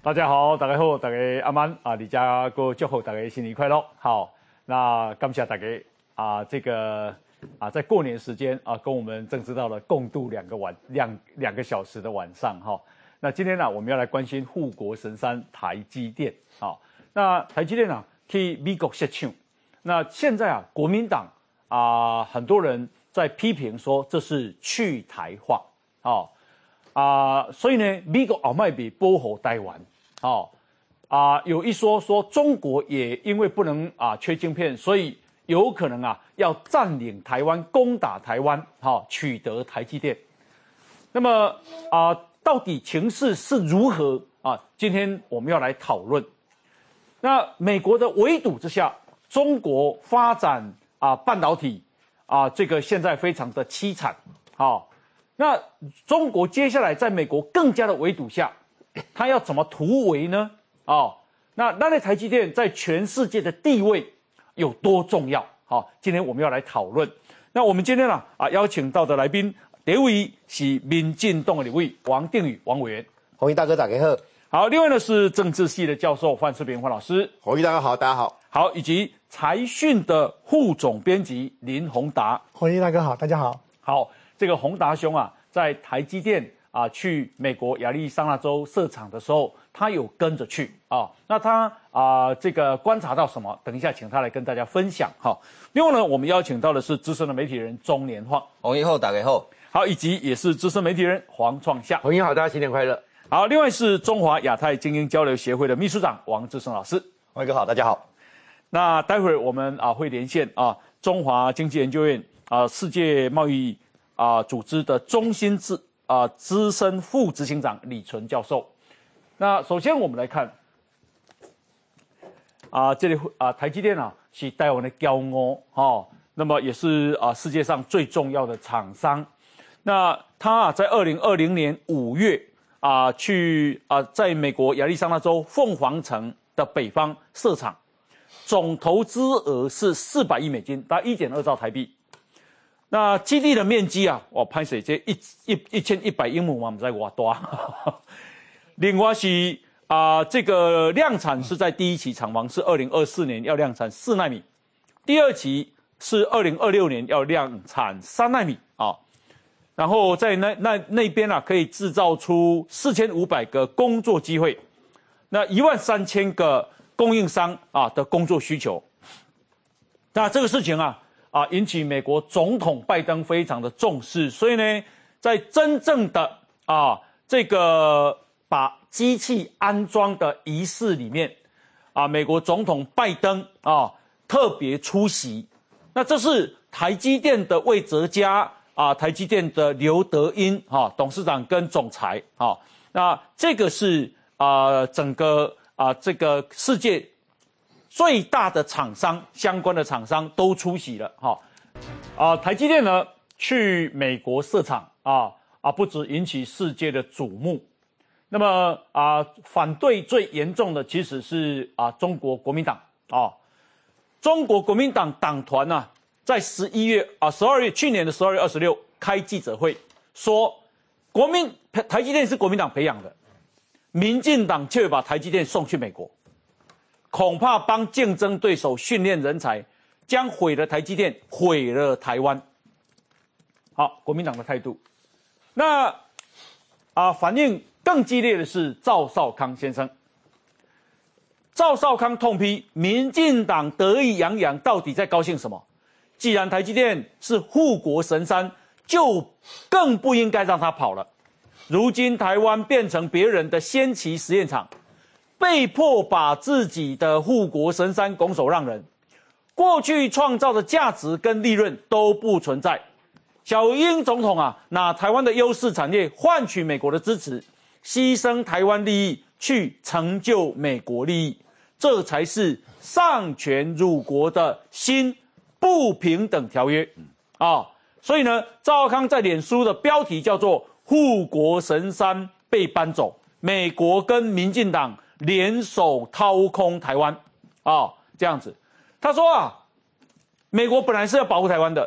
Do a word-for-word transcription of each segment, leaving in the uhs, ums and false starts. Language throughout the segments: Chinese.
大家好，大家好，大家阿曼啊，李家哥祝贺大家新年快乐。好，那感谢大家啊，这个啊，在过年时间啊，跟我们郑指导的共度两个晚两两个小时的晚上哈。那今天呢，我们要来关心护国神山台积电。好，那台积电啊，去美国设厂。那现在啊，国民党啊，很多人在批评说这是去台化。哦啊，所以呢，美国后卖比保护台湾。哦啊，有一说说中国也因为不能啊缺晶片，所以有可能啊要占领台湾、攻打台湾，好、哦、取得台积电。那么啊，到底情势是如何啊？今天我们要来讨论。那美国的围堵之下，中国发展啊半导体啊，这个现在非常的凄惨。好、哦，那中国接下来在美国更加的围堵下。他要怎么突围呢？哦，那那台积电在全世界的地位有多重要？好、哦，今天我们要来讨论。那我们今天呢啊邀请到的来宾，第一位是民进党的立委王定宇王委员， 宏毅大哥大家好。 好，另外呢是政治系的教授范世平范老师， 宏毅大哥好，大家好。 好，以及财讯的副总编辑林宏达， 宏毅大哥好，大家好。 好，这个宏达兄啊，在台积电。啊，去美国亚利桑那州设厂的时候，他有跟着去啊。那他啊，这个观察到什么？等一下，请他来跟大家分享哈。另外呢，我们邀请到的是资深的媒体人钟年晃， 宏毅好，大家好。 好，以及也是资深媒体人黄创夏， 宏毅好，大家新年快乐。 好，另外是中华亚太精英交流协会的秘书长王志胜老师， 宏毅哥好，大家好。 那待会儿我们啊会连线啊中华经济研究院啊世界贸易啊组织的中心智。啊，资深副执行长李纯教授。那首先我们来看，啊，这里啊，台积电啊是台湾的骄傲哦，那么也是啊世界上最重要的厂商。那他啊在二零二零年五月啊去啊在美国亚利桑那州凤凰城的北方设厂，总投资额是四百亿美金，大概一点二兆台币。那基地的面积啊，我拍摄这一一一千一百英亩嘛，我们在瓦多。另外是啊、呃，这个量产是在第一期厂房是二零二四年要量产四奈米，第二期是二零二六年要量产三奈米啊。然后在那那那边啊，可以制造出四千五百个工作机会，那一万三千个供应商啊的工作需求。那这个事情啊。啊，引起美国总统拜登非常的重视，所以呢，在真正的啊这个把机器安装的仪式里面，啊，美国总统拜登啊特别出席。那这是台积电的魏哲家啊，台积电的刘德音啊董事长跟总裁啊，那这个是啊整个啊这个世界。最大的厂商相关的厂商都出席了哈，啊，台积电呢去美国设厂啊啊，不止引起世界的瞩目，那么啊反对最严重的其实是啊中国国民党啊，中国国民党党团呢、啊、在十一月啊十二月去年的十二月二十六开记者会说，国民台积电是国民党培养的，民进党却把台积电送去美国。恐怕帮竞争对手训练人才，将毁了台积电，毁了台湾。好，国民党的态度。那啊，反应更激烈的是赵少康先生。赵少康痛批民进党得意洋洋，到底在高兴什么？既然台积电是护国神山，就更不应该让他跑了。如今台湾变成别人的先期实验场。被迫把自己的护国神山拱手让人，过去创造的价值跟利润都不存在。小英总统啊，拿台湾的优势产业换取美国的支持，牺牲台湾利益去成就美国利益，这才是丧权辱国的新不平等条约啊！所以呢，赵少康在脸书的标题叫做“护国神山被搬走，美国跟民进党”。联手掏空台湾，啊、哦，这样子，他说啊，美国本来是要保护台湾的，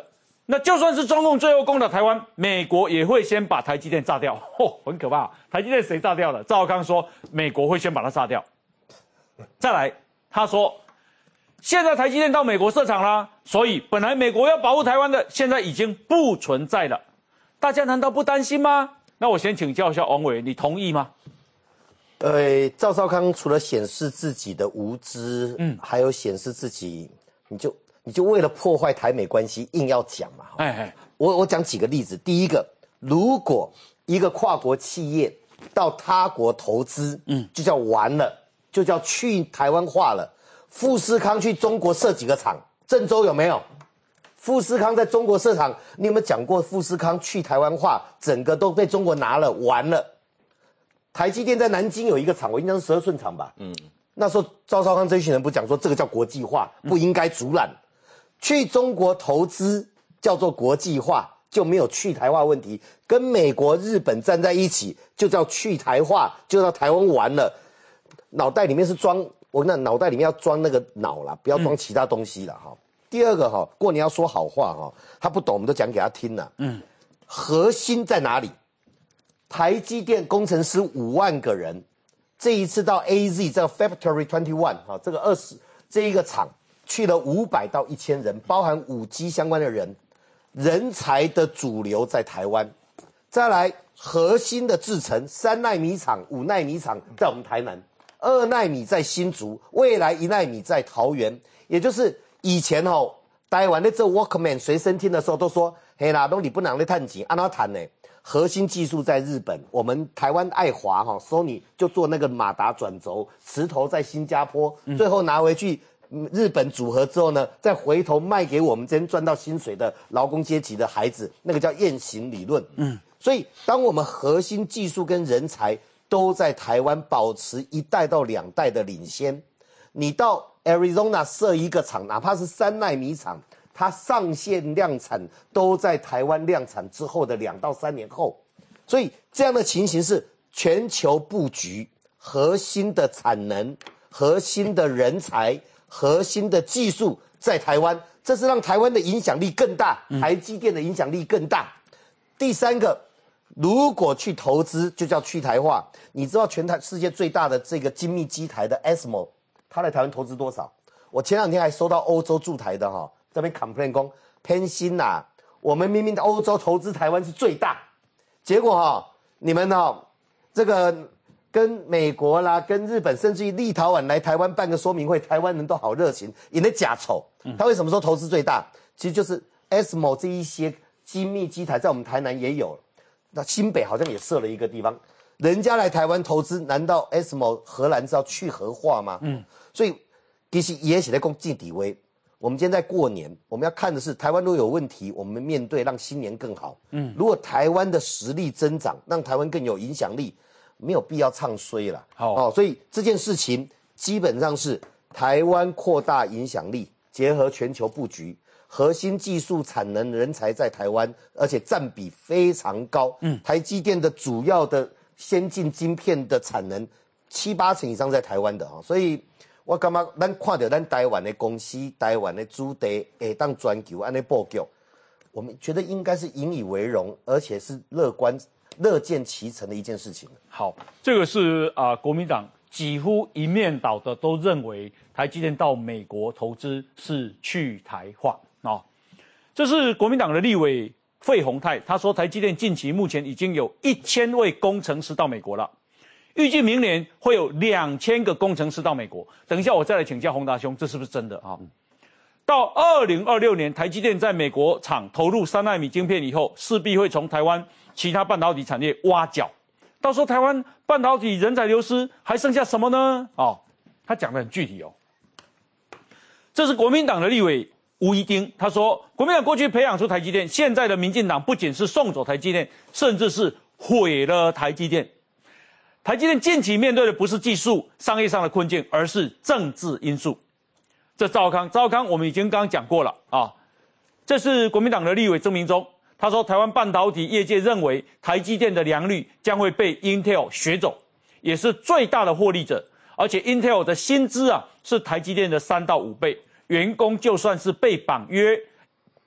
那就算是中共最后攻打台湾，美国也会先把台积电炸掉，哦，很可怕。台积电谁炸掉的？赵少康说美国会先把它炸掉。再来，他说现在台积电到美国设厂啦，所以本来美国要保护台湾的，现在已经不存在了。大家难道不担心吗？那我先请教一下王委员，你同意吗？ 呃，赵少康除了显示自己的无知，嗯，还有显示自己，你就你就为了破坏台美关系硬要讲嘛。哎哎，我我讲几个例子。第一个，如果一个跨国企业到他国投资，嗯，就叫完了，就叫去台湾化了。富士康去中国设几个厂？郑州有没有？富士康在中国设厂，你有没有讲过富士康去台湾化，整个都被中国拿了，完了。台积电在南京有一个厂，我印象是十二寸厂吧？嗯，那时候赵少康这群人不讲说这个叫国际化，不应该阻拦。去中国投资叫做国际化，就没有去台化问题。跟美国、日本站在一起，就叫去台化，就叫台湾完了。脑袋里面是装，我那脑袋里面要装那个脑啦，不要装其他东西啦哈。嗯、第二个哈，过年要说好话哈，他不懂我们都讲给他听啦。嗯，核心在哪里？台积电工程师五万个人，这一次到 A Z 这个 Factory Twenty One 哈，这个二十这一个厂去了五百到一千人，包含五 G 相关的人，人才的主流在台湾。再来核心的制程，三奈米厂、五奈米厂在我们台南，二奈米在新竹，未来一奈米在桃园。也就是以前哦，台湾在做 Walkman 随身听的时候都说，嘿啦，都你不能来探钱，按哪谈呢？核心技术在日本，我们台湾爱华哈 Sony 就做那个马达转轴，磁头在新加坡，最后拿回去日本组合之后呢，再回头卖给我们这边赚到薪水的劳工阶级的孩子，那个叫雁行理论。嗯，所以当我们核心技术跟人才都在台湾保持一代到两代的领先，你到 Arizona 设一个厂，哪怕是三奈米厂。它上线量产都在台湾量产之后的两到三年后，所以这样的情形是全球布局，核心的产能、核心的人才、核心的技术在台湾，这是让台湾的影响力更大，台积电的影响力更大。嗯、第三个，如果去投资，就叫去台化。你知道全台世界最大的这个精密机台的 A S M O， 它来台湾投资多少？我前两天还收到欧洲驻台的哈。这边 complain 说偏心呐、啊，我们明明欧洲投资台湾是最大，结果哈、哦，你们哈、哦、这个跟美国啦、跟日本甚至于立陶宛来台湾办个说明会，台湾人都好热情，引得假丑。他为什么说投资最大？其实就是 A S M O 这一些精密机台在我们台南也有，那新北好像也设了一个地方，人家来台湾投资，难道 A S M O 荷兰是要去核化吗？嗯，所以其实也是在讲政治话。我们今天在过年，我们要看的是台湾如果有问题，我们面对让新年更好。嗯，如果台湾的实力增长，让台湾更有影响力，没有必要唱衰了。好哦，所以这件事情基本上是台湾扩大影响力，结合全球布局，核心技术产能人才在台湾，而且占比非常高。嗯，台积电的主要的先进晶片的产能七八成以上在台湾的哈，所以。我感觉咱看到咱台湾的公司、台湾的主地会当全球安尼布局，我们觉得应该是引以为荣，而且是乐观、乐见其成的一件事情。 好，这个是啊、呃，国民党几乎一面倒的都认为台积电到美国投资是去台化哦。这是国民党的立委费鸿泰，他说台积电近期目前已经有一千位工程师到美国了。预计明年会有两千个工程师到美国。等一下，我再来请教洪达兄，这是不是真的啊？到二零二六年，台积电在美国厂投入三奈米晶片以后，势必会从台湾其他半导体产业挖角。到时候台湾半导体人才流失，还剩下什么呢？哦，他讲得很具体哦。这是国民党的立委吴怡丁，他说，国民党过去培养出台积电，现在的民进党不仅是送走台积电，甚至是毁了台积电。台积电近期面对的不是技术、商业上的困境，而是政治因素。这赵康，赵康我们已经刚刚讲过了啊。这是国民党的立委曾明忠，他说台湾半导体业界认为台积电的良率将会被 Intel 学走，也是最大的获利者。而且 Intel 的薪资啊是台积电的三到五倍，员工就算是被绑约，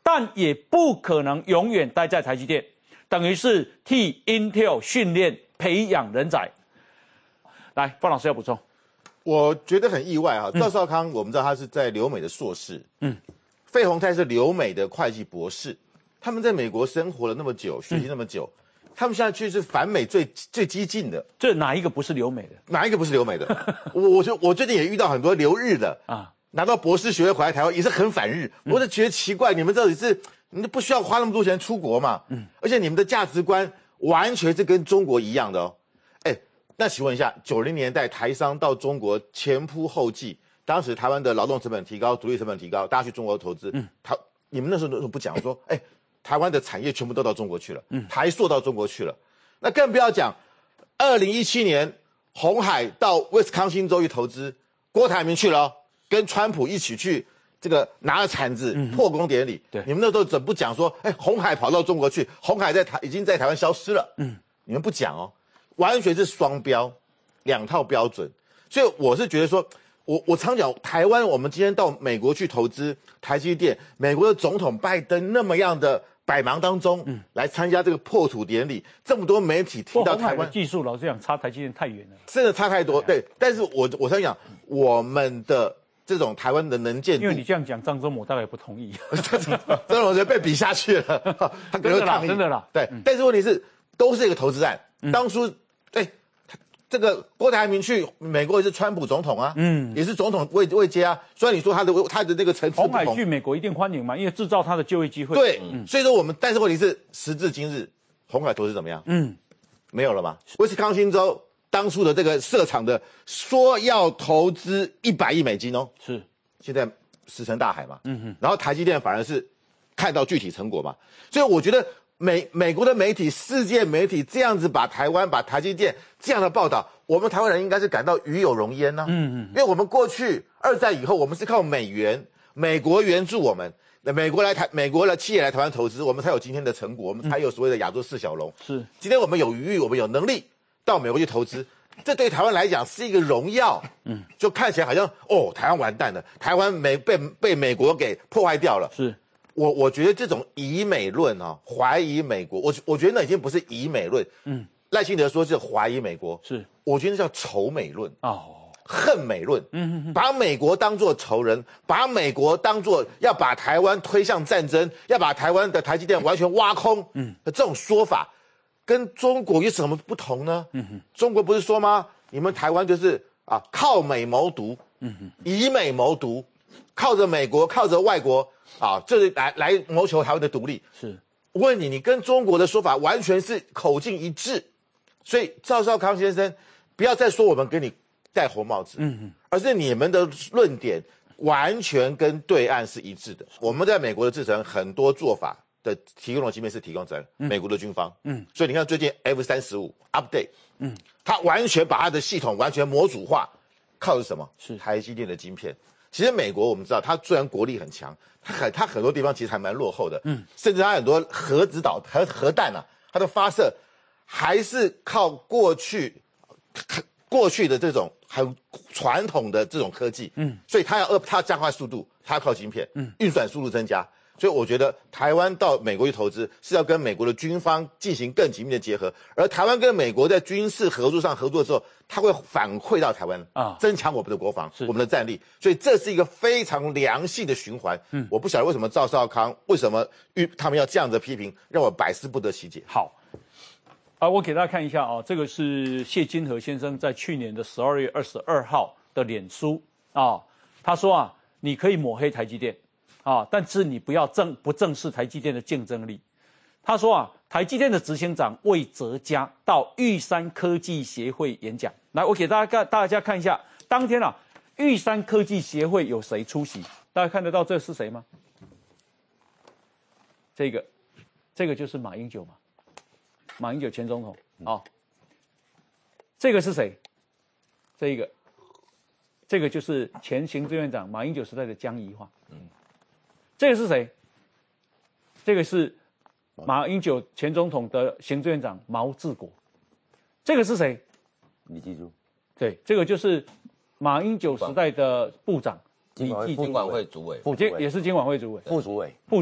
但也不可能永远待在台积电，等于是替 Intel 训练培养人才。来，方老师要补充。 我觉得很意外啊，赵少康，我们知道他是在留美的硕士，嗯，费鸿泰是留美的会计博士，他们在美国生活了那么久，学习那么久，嗯、他们现在去是反美最最激进的。 这哪一个不是留美的？ 哪一个不是留美的？我我就我最近也遇到很多留日的啊，拿到博士学位回来台湾也是很反日，嗯、我就觉得奇怪，你们到底是你们不需要花那么多钱出国嘛？嗯，而且你们的价值观完全是跟中国一样的哦。那请问一下，九零年代台商到中国前仆后继，当时台湾的劳动成本提高，独立成本提高，大家去中国投资，嗯，台你们那时候都不讲说，哎，台湾的产业全部都到中国去了，嗯，台塑到中国去了，那更不要讲，二零一七年鸿海到威斯康星州去投资，郭台铭去了、哦，跟川普一起去这个拿着铲子、嗯、破功典礼，对，你们那时候怎么不讲说，哎，鸿海跑到中国去，鸿海在台已经在台湾消失了，嗯，你们不讲哦。完全是双标，两套标准，所以我是觉得说，我我常讲台湾，我们今天到美国去投资台积电，美国的总统拜登那么样的百忙当中，嗯，来参加这个破土典礼，这么多媒体提到台湾技术，老实讲差台积电太远了， 真的差太多。对，但是我我常讲我们的这种台湾的能见度， 因为你这样讲，张忠谋大概也不同意， 张忠谋被比下去了，他可能抗议， 真的啦， 对，嗯、但是问题是都是一个投资案，嗯、当初。对，这个郭台铭去美国也是川普总统啊，嗯，也是总统位位阶啊。虽然你说他的他的那个层次不同， 鸿海去美国一定欢迎嘛，因为制造他的就业机会。 对，嗯、所以说我们，但是问题是时至今日，鸿海投资怎么样？嗯，没有了嘛。威斯康星州当初的这个设厂的说要投资一百亿美金哦， 是， 现在石沉大海嘛。嗯哼，然后台积电反而是看到具体成果嘛，所以我觉得。美美国的媒体、世界媒体这样子把台湾、把台积电这样的报道，我们台湾人应该是感到与有荣焉呢、啊。嗯嗯，因为我们过去二战以后，我们是靠美元，美国援助我们，美国来台，美国的企业来台湾投资，我们才有今天的成果，我们才有所谓的亚洲四小龙。是，今天我们有余裕，我们有能力到美国去投资，这对台湾来讲是一个荣耀。嗯，就看起来好像哦，台湾完蛋了，台湾美被被美国给破坏掉了。是。我我觉得这种以美论啊，怀疑美国，我我觉得那已经不是以美论，嗯，赖清德说是怀疑美国，是，我觉得叫仇美论哦，恨美论，嗯嗯，把美国当作仇人，把美国当作要把台湾推向战争，要把台湾的台积电完全挖空，嗯，这种说法，跟中国有什么不同呢？嗯哼，中国不是说吗？你们台湾就是啊，靠美谋独，嗯哼，以美谋独，靠着美国，靠着外国。啊，这是来来谋求台湾的独立。是，我问你，你跟中国的说法完全是口径一致，所以赵少康先生，不要再说我们给你戴红帽子，嗯嗯，而是你们的论点完全跟对岸是一致的。我们在美国的制程很多做法的提供的芯片是提供在美国的军方，嗯，所以你看最近 F 三十五 update， 嗯，它完全把它的系统完全模组化，靠的是什么？是台积电的晶片。其实美国我们知道，它虽然国力很强，它很它很多地方其实还蛮落后的，嗯，甚至它很多核子导核核弹啊，它的发射还是靠过去过去的这种很传统的这种科技，嗯，所以它要呃它要加快速度，它要靠晶片，嗯，运算速度增加。所以我觉得台湾到美国去投资是要跟美国的军方进行更紧密的结合，而台湾跟美国在军事合作上合作的时候，它会反馈到台湾啊，增强我们的国防、我们的战力。所以这是一个非常良性的循环。嗯，我不晓得为什么赵少康为什么他们要这样的批评，让我百思不得其解。 好，啊，我给大家看一下啊，这个是谢金河先生在去年的十二月二十二号的脸书啊，他说啊，你可以抹黑台积电。啊！但是你不要正不正视台积电的竞争力。他说啊，台积电的执行长魏哲嘉到玉山科技协会演讲。来，我给大家看，大家看一下，当天啊，玉山科技协会有谁出席？大家看得到这是谁吗？这个，这个就是马英九嘛，马英九前总统啊、哦。这个是谁？这一个，这个就是前行政院长马英九时代的江宜桦。嗯。这个是谁？这个是马英九前总统的行政院长毛治国。这个是谁？ 李记住。 对，这个就是马英九时代的部长李记住。金管会主委， 副主委也是金管会主委， 副主委， 副主委。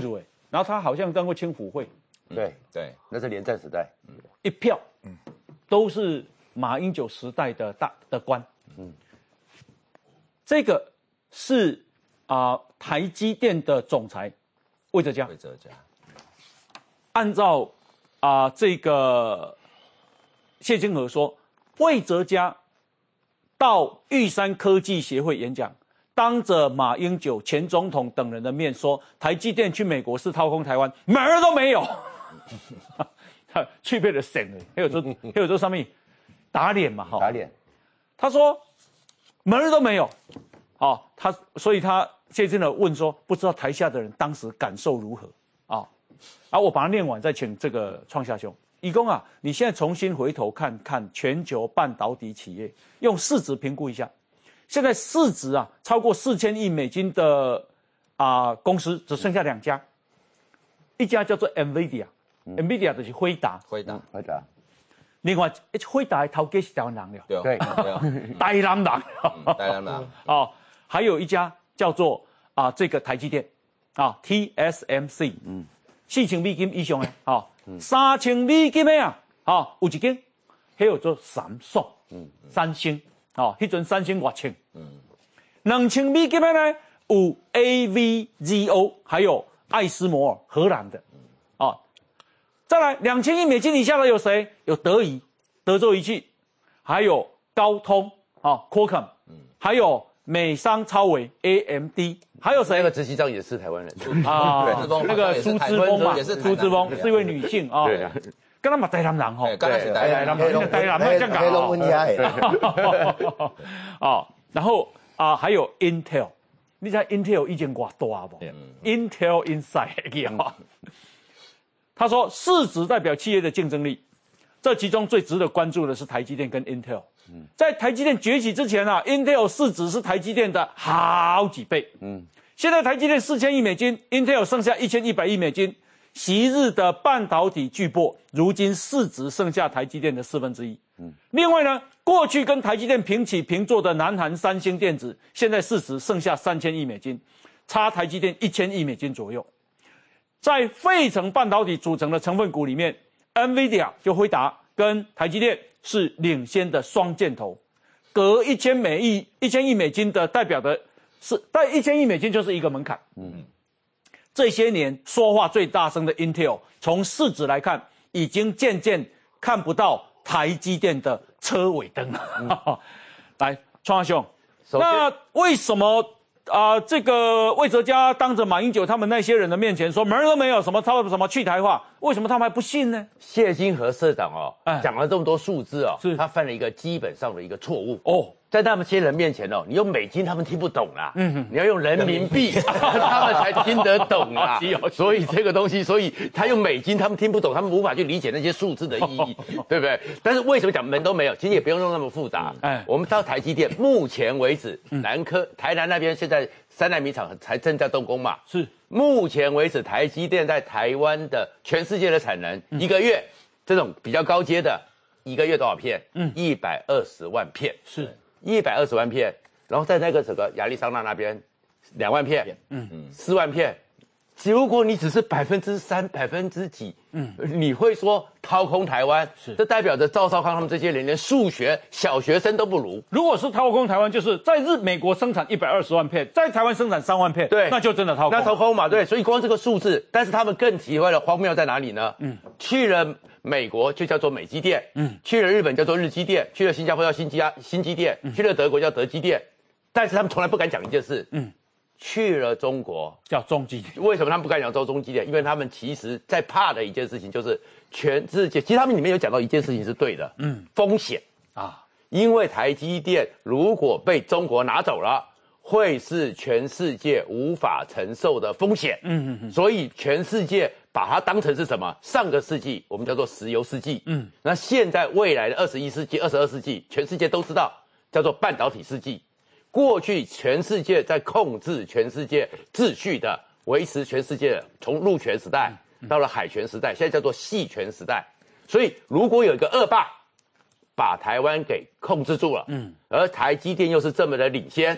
然后他好像当过青辅会， 对对，那是连战时代， 嗯，一票，嗯，都是马英九时代的大的官，嗯，这个是啊、呃、台积电的总裁魏哲家， 魏哲家， 按照啊、呃、这个谢金河说，魏哲家到玉山科技协会演讲。当着马英九、前总统等人的面说，台积电去美国是掏空台湾，门儿都没有。去被了省了，还有这还有这上面打脸嘛，哈， 打脸。 他说门儿都没有，哦，他所以他谢金河问说，不知道台下的人当时感受如何啊？啊，我把它念完，再请这个创夏兄。义工啊，你现在重新回头看看全球半导体企业，用市值评估一下。现在市值啊超过四千亿美金的啊、呃、公司只剩下两家，一家叫做 NVIDIA，NVIDIA、嗯、NVIDIA 就是辉达， 辉达，辉达。 另外，辉达的头家是台湾人了， 对对， 台南人， 台南人哦，还有一家叫做啊、呃、这个台积电啊 T S M C， 嗯，四千美金以上的啊，嗯、三千美金的啊，啊有一间，还有做三星，嗯，三星。哦，迄阵三星外千，嗯，两千美金的呢有 A V Z O， 还有艾斯摩尔，荷兰的，哦，再来两千亿美金以下的有谁？有德仪，德州仪器，还有高通，哦 ，Qualcomm， 嗯，还有美商超微 A M D， 还有谁？ 那个执行长也是台湾人啊，那个苏之峰嘛，苏之峰是一位女性啊。对啊。跟他嘛台南人吼， 刚开始台南人， 台南人这样讲哦。哦，然后啊、呃、还有 Intel， 你知道 Intel 已经多大不、嗯、？Intel Inside 啊、嗯，他说市值代表企业的竞争力，这其中最值得关注的是台积电跟 Intel。嗯、在台积电崛起之前啊 ，Intel 市值是台积电的好几倍。嗯，现在台积电四千亿美金 ，Intel 剩下一千一百亿美金。昔日的半导体巨擘，如今市值剩下台积电的四分之一。嗯，另外呢，过去跟台积电平起平坐的南韩三星电子，现在市值剩下三千亿美金，差台积电一千亿美金左右。在费城半导体组成的成分股里面 ，NVIDIA 就辉达跟台积电是领先的双箭头，隔一千美亿、一千亿美金的代表的是，但一千亿美金就是一个门槛。嗯。这些年说话最大声的 Intel， 从市值来看，已经渐渐看不到台积电的车尾灯了。嗯、来，创兄，那为什么啊、呃？这个魏哲家当着马英九他们那些人的面前说门儿都没有，什么他什么去台化，为什么他们还不信呢？ 谢金河社长哦，哎、讲了这么多数字哦，是他犯了一个基本上的一个错误哦。在他们些人面前哦，你用美金他们听不懂啦，嗯，你要用人民币，他们才听得懂啦。所以这个东西，所以他用美金他们听不懂，他们无法去理解那些数字的意义，对不对？但是为什么讲门都没有？其实也不用弄那么复杂。哎，我们到台积电，目前为止，南科、台南那边现在三奈米厂才正在动工嘛， 是。 目前为止，台积电在台湾的全世界的产能，一个月这种比较高阶的，一个月多少片？嗯，一百二十万片， 是。 一百二十万片，然后在那个整个亚利桑那那边，两万片，嗯嗯，四万片。如果你只是百分之三、百分之几，嗯，你会说掏空台湾，是这代表着赵少康他们这些人连数学小学生都不如。 如果是掏空台湾，就是在日美国生产一百二十万片，在台湾生产三万片， 对， 那就真的掏空。 那掏空嘛，对，所以光这个数字，但是他们更体会了荒谬在哪里呢？嗯，去了美国就叫做美积电，嗯，去了日本叫做日积电，去了新加坡叫新基新基电，嗯、去了德国叫德积电，但是他们从来不敢讲一件事，嗯。去了中国叫中积电， 为什么他们不敢讲做中积电？因为他们其实在怕的一件事情就是全世界，其实他们里面有讲到一件事情是对的，嗯，风险啊，因为台积电如果被中国拿走了，会是全世界无法承受的风险，嗯嗯嗯，所以全世界把它当成是什么？上个世纪我们叫做石油世纪，嗯，那现在未来的二十一世纪、二十二世纪，全世界都知道叫做半导体世纪。过去全世界在控制全世界秩序的，维持全世界的，从陆权时代到了海权时代，现在叫做细权时代。所以如果有一个恶霸把台湾给控制住了，嗯，而台积电又是这么的领先，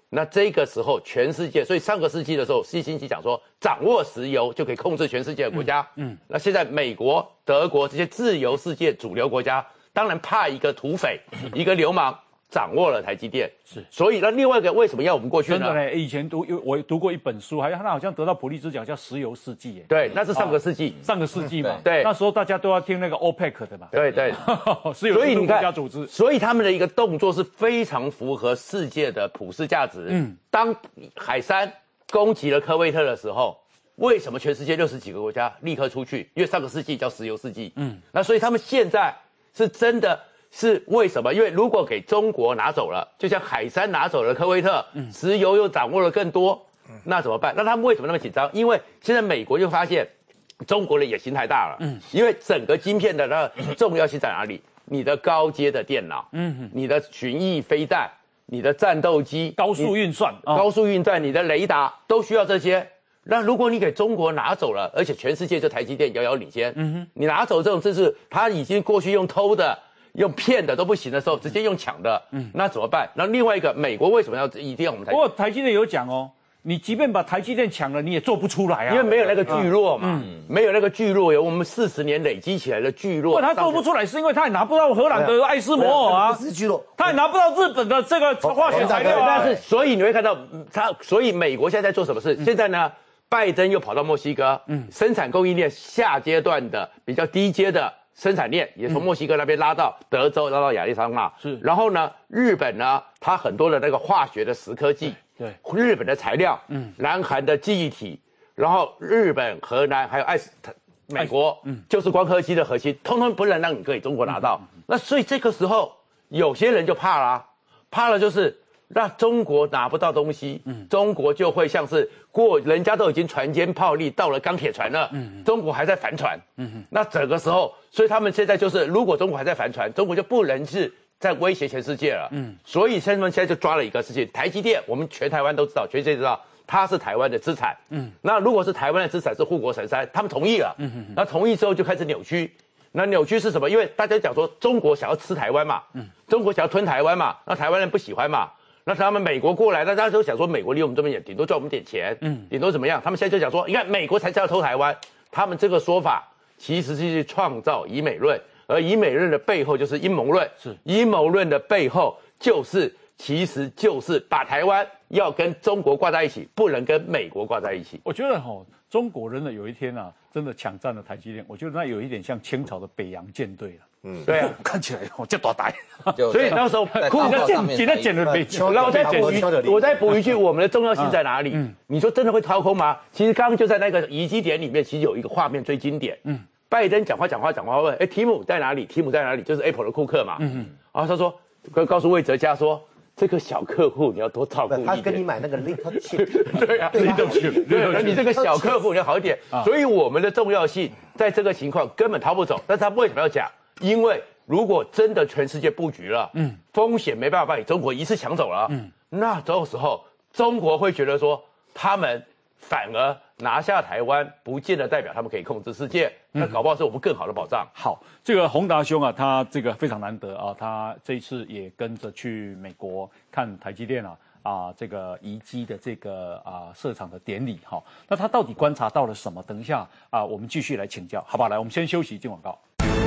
那这个时候全世界，所以上个世纪的时候，基辛格讲说，掌握石油就可以控制全世界的国家。嗯，嗯那现在美国、德国这些自由世界主流国家，当然怕一个土匪、一个流氓掌握了台积电。是，所以那另外一个为什么要我们过去呢？ 真的嘞，以前读我读过一本书，还他好像得到普利兹奖，叫《石油世纪》。 对，那是上个世纪， 哦、上个世纪嘛。 对， 那时候大家都要听那个 O P E C 的嘛。 对对， 石油国家组织。 所以他们的一个动作是非常符合世界的普世价值。嗯，当海珊攻击了科威特的时候，为什么全世界六十几个国家立刻出去？因为上个世纪叫石油世纪。嗯，那所以他们现在是真的。是为什么？因为如果给中国拿走了，就像海珊拿走了科威特，嗯、石油又掌握了更多，那怎么办？那他们为什么那么紧张？因为现在美国就发现中国的野心太大了。嗯，因为整个晶片的那个重要性在哪里？你的高阶的电脑，嗯，你的巡弋飞弹，你的战斗机， 高速运算， 高速运算，你的雷达都需要这些。那如果你给中国拿走了，而且全世界就台积电遥遥领先，嗯哼，你拿走这种就是他已经过去用偷的。用骗的都不行的时候，直接用抢的，嗯，那怎么办？然后另外一个，美国为什么要一定要我们台？ 不过台积电有讲哦，你即便把台积电抢了，你也做不出来啊， 因为没有那个聚落嘛，嗯，没有那个聚落，有我们四十年累积起来的聚落。 不，他做不出来，是因为他也拿不到荷兰的艾斯摩尔啊， 不是聚落， 他也拿不到日本的这个化学材料啊。 但是，所以你会看到他，所以美国现在在做什么事？现在呢，拜登又跑到墨西哥，嗯，生产供应链下阶段的比较低阶的。生产链也从墨西哥那边拉到德州，拉到亚利桑那。是，然后呢，日本呢，它很多的那个化学的蚀刻剂，对，日本的材料，嗯，南韩的记忆体，然后日本、荷兰还有爱斯，美国，嗯，就是光刻机的核心，通通不能让你给中国拿到。嗯、那所以这个时候，有些人就怕啦，怕了就是。让中国拿不到东西，嗯，中国就会像是过，人家都已经船坚炮利到了钢铁船了，嗯，中国还在帆船，嗯，那整个时候，所以他们现在就是，如果中国还在帆船，中国就不能是在威胁全世界了，嗯，所以他们现在就抓了一个事情，台积电，我们全台湾都知道，全世界知道，它是台湾的资产，嗯，那如果是台湾的资产是护国神山，他们同意了，嗯嗯，那同意之后就开始扭曲。那扭曲是什么？因为大家讲说中国想要吃台湾嘛，嗯，中国想要吞台湾嘛，那台湾人不喜欢嘛。那他们美国过来，大家都想说美国离我们这边远，顶多赚我们点钱，嗯，顶多怎么样？他们现在就讲说，你看美国才是要偷台湾，他们这个说法其实是去创造以美论，而以美论的背后就是阴谋论，是阴谋论的背后就是其实就是把台湾要跟中国挂在一起，不能跟美国挂在一起。 我觉得哈、哦，中国人呢有一天啊，真的抢占了台积电，我觉得那有一点像清朝的北洋舰队了。 嗯，对啊， 看起来哦，这多大， 所以那时候酷的剪，剪的剪的北， 然后再补一，我再补一句，我们的重要性在哪里？嗯，你说真的会掏空吗？其实刚刚就在那个遗迹点里面，其实有一个画面最经典。嗯，拜登讲话讲话讲话问，哎，提姆在哪里？提姆在哪里？就是 Apple 的库克嘛。嗯嗯，然后他说，告诉魏哲家说。这个小客户你要多照顾一点。 他跟你买那个 little chip， 对啊 ，little chip， 对，你这个小客户你要好一点。所以我们的重要性在这个情况根本逃不走。但是他为什么要讲？因为如果真的全世界布局了，嗯，风险没办法把你中国一次抢走了，嗯，那这个时候中国会觉得说，他们反而拿下台湾，不见得代表他们可以控制世界，那搞不好是我们更好的保障。 好，这个宏达兄啊，他这个非常难得啊，他这一次也跟着去美国看台积电啊啊这个移机的这个啊设厂的典礼哈、哦。那他到底观察到了什么？等一下啊，我们继续来请教，好不好？来，我们先休息，进广告。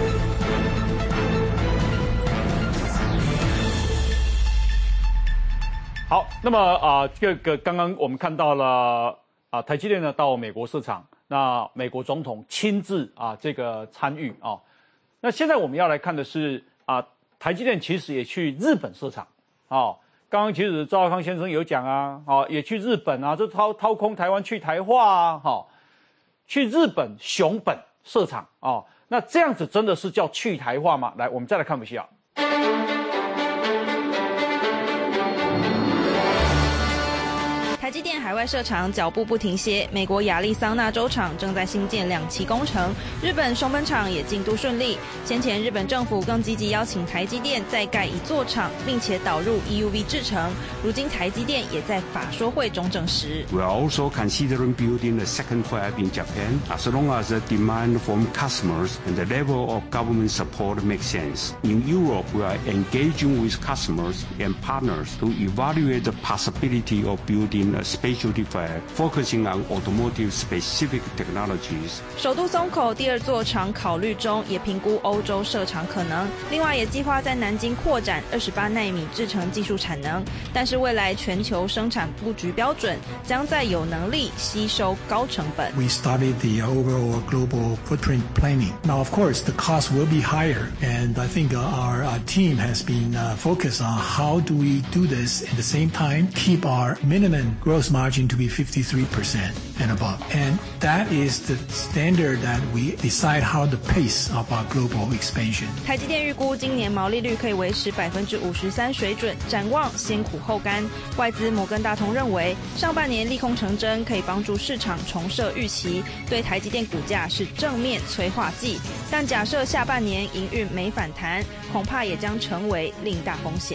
好，那么啊，这个刚刚我们看到了。啊，台积电呢到美国设厂，那美国总统亲自啊这个参与啊。那现在我们要来看的是啊，台积电其实也去日本设厂啊。刚刚其实赵少康先生有讲啊，啊也去日本啊，这掏掏空台湾去台化啊，哈，去日本熊本设厂啊。那这样子真的是叫去台化吗？来，我们再来看一下。 台积电海海外设厂脚步不停歇，美国亚利桑那州厂正在新建两期工程，日本熊本厂也进度顺利。先前日本政府更积极邀请台积电再盖一座厂，并且导入 E U V 制程。如今台积电也在法说会中证实。 We are also considering building a second fab in Japan, as long as the demand from customers and the level of government support makes sense. In Europe, we are engaging with customers and partners to evaluate the possibility of building a specialty fab, focusing on automotive-specific technologies. 首都松口第二座厂考虑中，也评估欧洲设厂可能。另外，也计划在南京扩展二十八奈米制程技术产能。但是未来全球生产布局标准将在有能力吸收高成本。 We started the overall global footprint planning. Now, of course, the cost will be higher, and I think our, our team has been uh, focused on how do we do this at the same time, keep our minimum gross margin to be fifty-three percent and above. And that is the standard that we decide how the pace of our global expansion. 台积电预估今年毛利率可以维持百分之五十三水准，展望先苦后甘。外资摩根大通认为，上半年利空成真，可以帮助市场重设预期，对台积电股价是正面催化剂。但假设下半年营运没反弹，恐怕也将成为另大风险。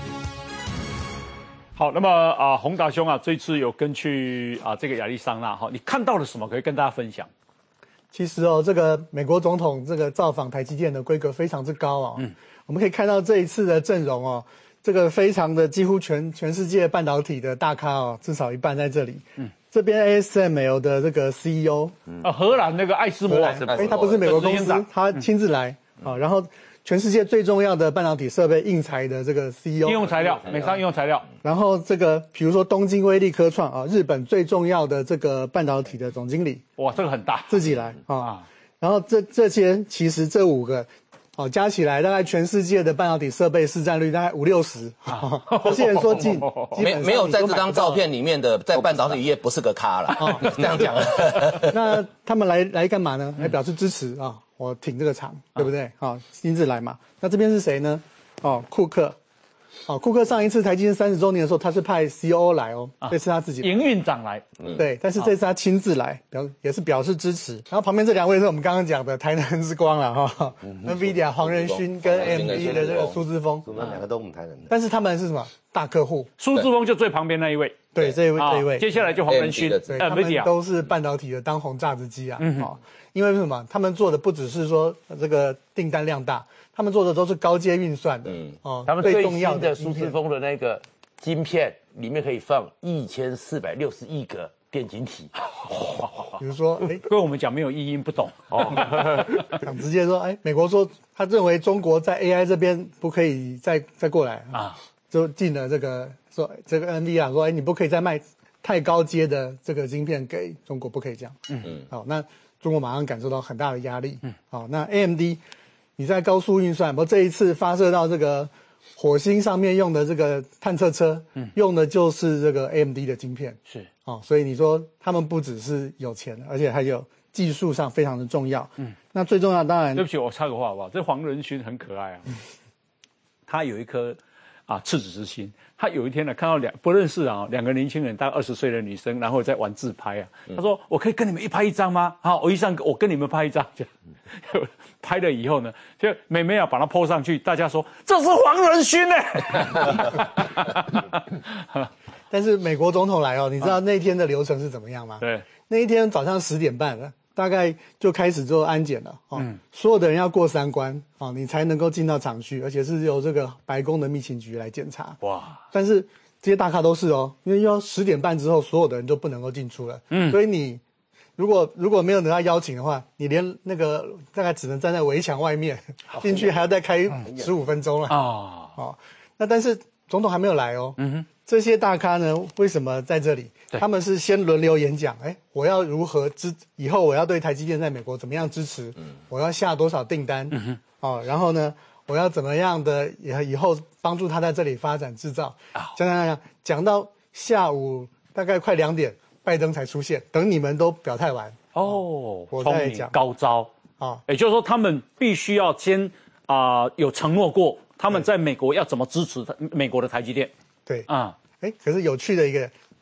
好，那么啊，宏达兄啊，这次有跟去啊这个亚利桑那哈，你看到了什么可以跟大家分享？ 其实哦，这个美国总统这个造访台积电的规格非常之高哦。嗯，我们可以看到这一次的阵容哦，这个非常的几乎全全世界半导体的大咖哦，至少一半在这里。嗯，这边 A S M L 的这个 C E O， 嗯、啊，荷兰那个艾斯摩尔， 哎，他不是美国公司，他亲自来啊、嗯，然后。全世界最重要的半导体设备应材的这个 C E O， 应用材料，美商应用材料。 然后这个比如说东京威力科创啊，日本最重要的这个半导体的总经理， 哇，这个很大， 自己来啊。啊然后这这些其实这五个哦加起来，大概全世界的半导体设备市占率大概五六十。啊，有些人说近， 没没有在这张照片里面的在半导体业不是个咖了。哦，这样讲。 那他们来来干嘛呢？来表示支持啊。我挺这个厂，对不对？好、啊，亲自来嘛。那这边是谁呢？哦，库克。哦，库克上一次台积电三十周年的时候，他是派 C O O 来哦，啊、这次他自己营运长来。 嗯、对，但是这次他亲自来，表也是表示支持。然后旁边这两位是我们刚刚讲的台南之光了哈、嗯、，NVIDIA 黄仁勋跟 A M D 的这个苏姿丰， 他们两个都我们台南的。 但是他们是什么大客户？ 苏姿丰就最旁边那一位。 对，这一位，这一位。 接下来就黄仁勋， 对，他们都是半导体的当红榨汁机啊。嗯，哦，因为为什么？他们做的不只是说这个订单量大，他们做的都是高阶运算的。嗯， 哦，他们最重要的苏姿丰的那个晶片里面可以放一千四百六十亿个电晶体。 比如说，哎， 跟我们讲没有意义，不懂。 哦，想直接说，哎，美国说他认为中国在 A I 这边不可以再再过来啊，就进了这个。说这个 N V I D I A 说，哎，你不可以再卖太高阶的这个晶片给中国，不可以这样。嗯嗯。好，那中国马上感受到很大的压力。嗯。好，那 A M D， 你在高速运算，不这一次发射到这个火星上面用的这个探测车，嗯，用的就是这个 A M D 的晶片。是。哦，所以你说他们不只是有钱，而且还有技术上非常的重要。嗯。那最重要当然， 对不起，我插个话好不好？这黄仁勋很可爱啊，嗯、他有一颗。啊，赤子之心。他有一天呢，看到两不认识啊，两个年轻人，大概二十岁的女生，然后在玩自拍啊。他说：“我可以跟你们一拍一张吗？”好，我一上我跟你们拍一张，就拍了以后呢，就妹妹啊把它 po 上去，大家说这是黄仁勋呢。 但是美国总统来哦，你知道那天的流程是怎么样吗？对，那一天早上十点半了。大概就开始做安检了哦，嗯、所有的人要过三关哦，你才能够进到厂区，而且是由这个白宫的密情局来检查。哇！但是这些大咖都是哦，因为要十点半之后，所有的人都不能够进出了。嗯，所以你如果如果没有得到邀请的话，你连那个大概只能站在围墙外面，进去还要再开十五分钟了啊。哦，那但是总统还没有来哦。嗯哼。这些大咖呢，为什么在这里？他们是先轮流演讲，哎，我要如何支？以后我要对台积电在美国怎么样支持？嗯、我要下多少订单？嗯、哦，然后呢，我要怎么样的以以后帮助他在这里发展制造？讲讲讲，讲到下午大概快两点，拜登才出现，等你们都表态完哦，我再讲高招啊，也就是说他们必须要先啊、呃、有承诺过，他们在美国要怎么支持美国的台积电？ 对啊，哎，可是有趣的一个。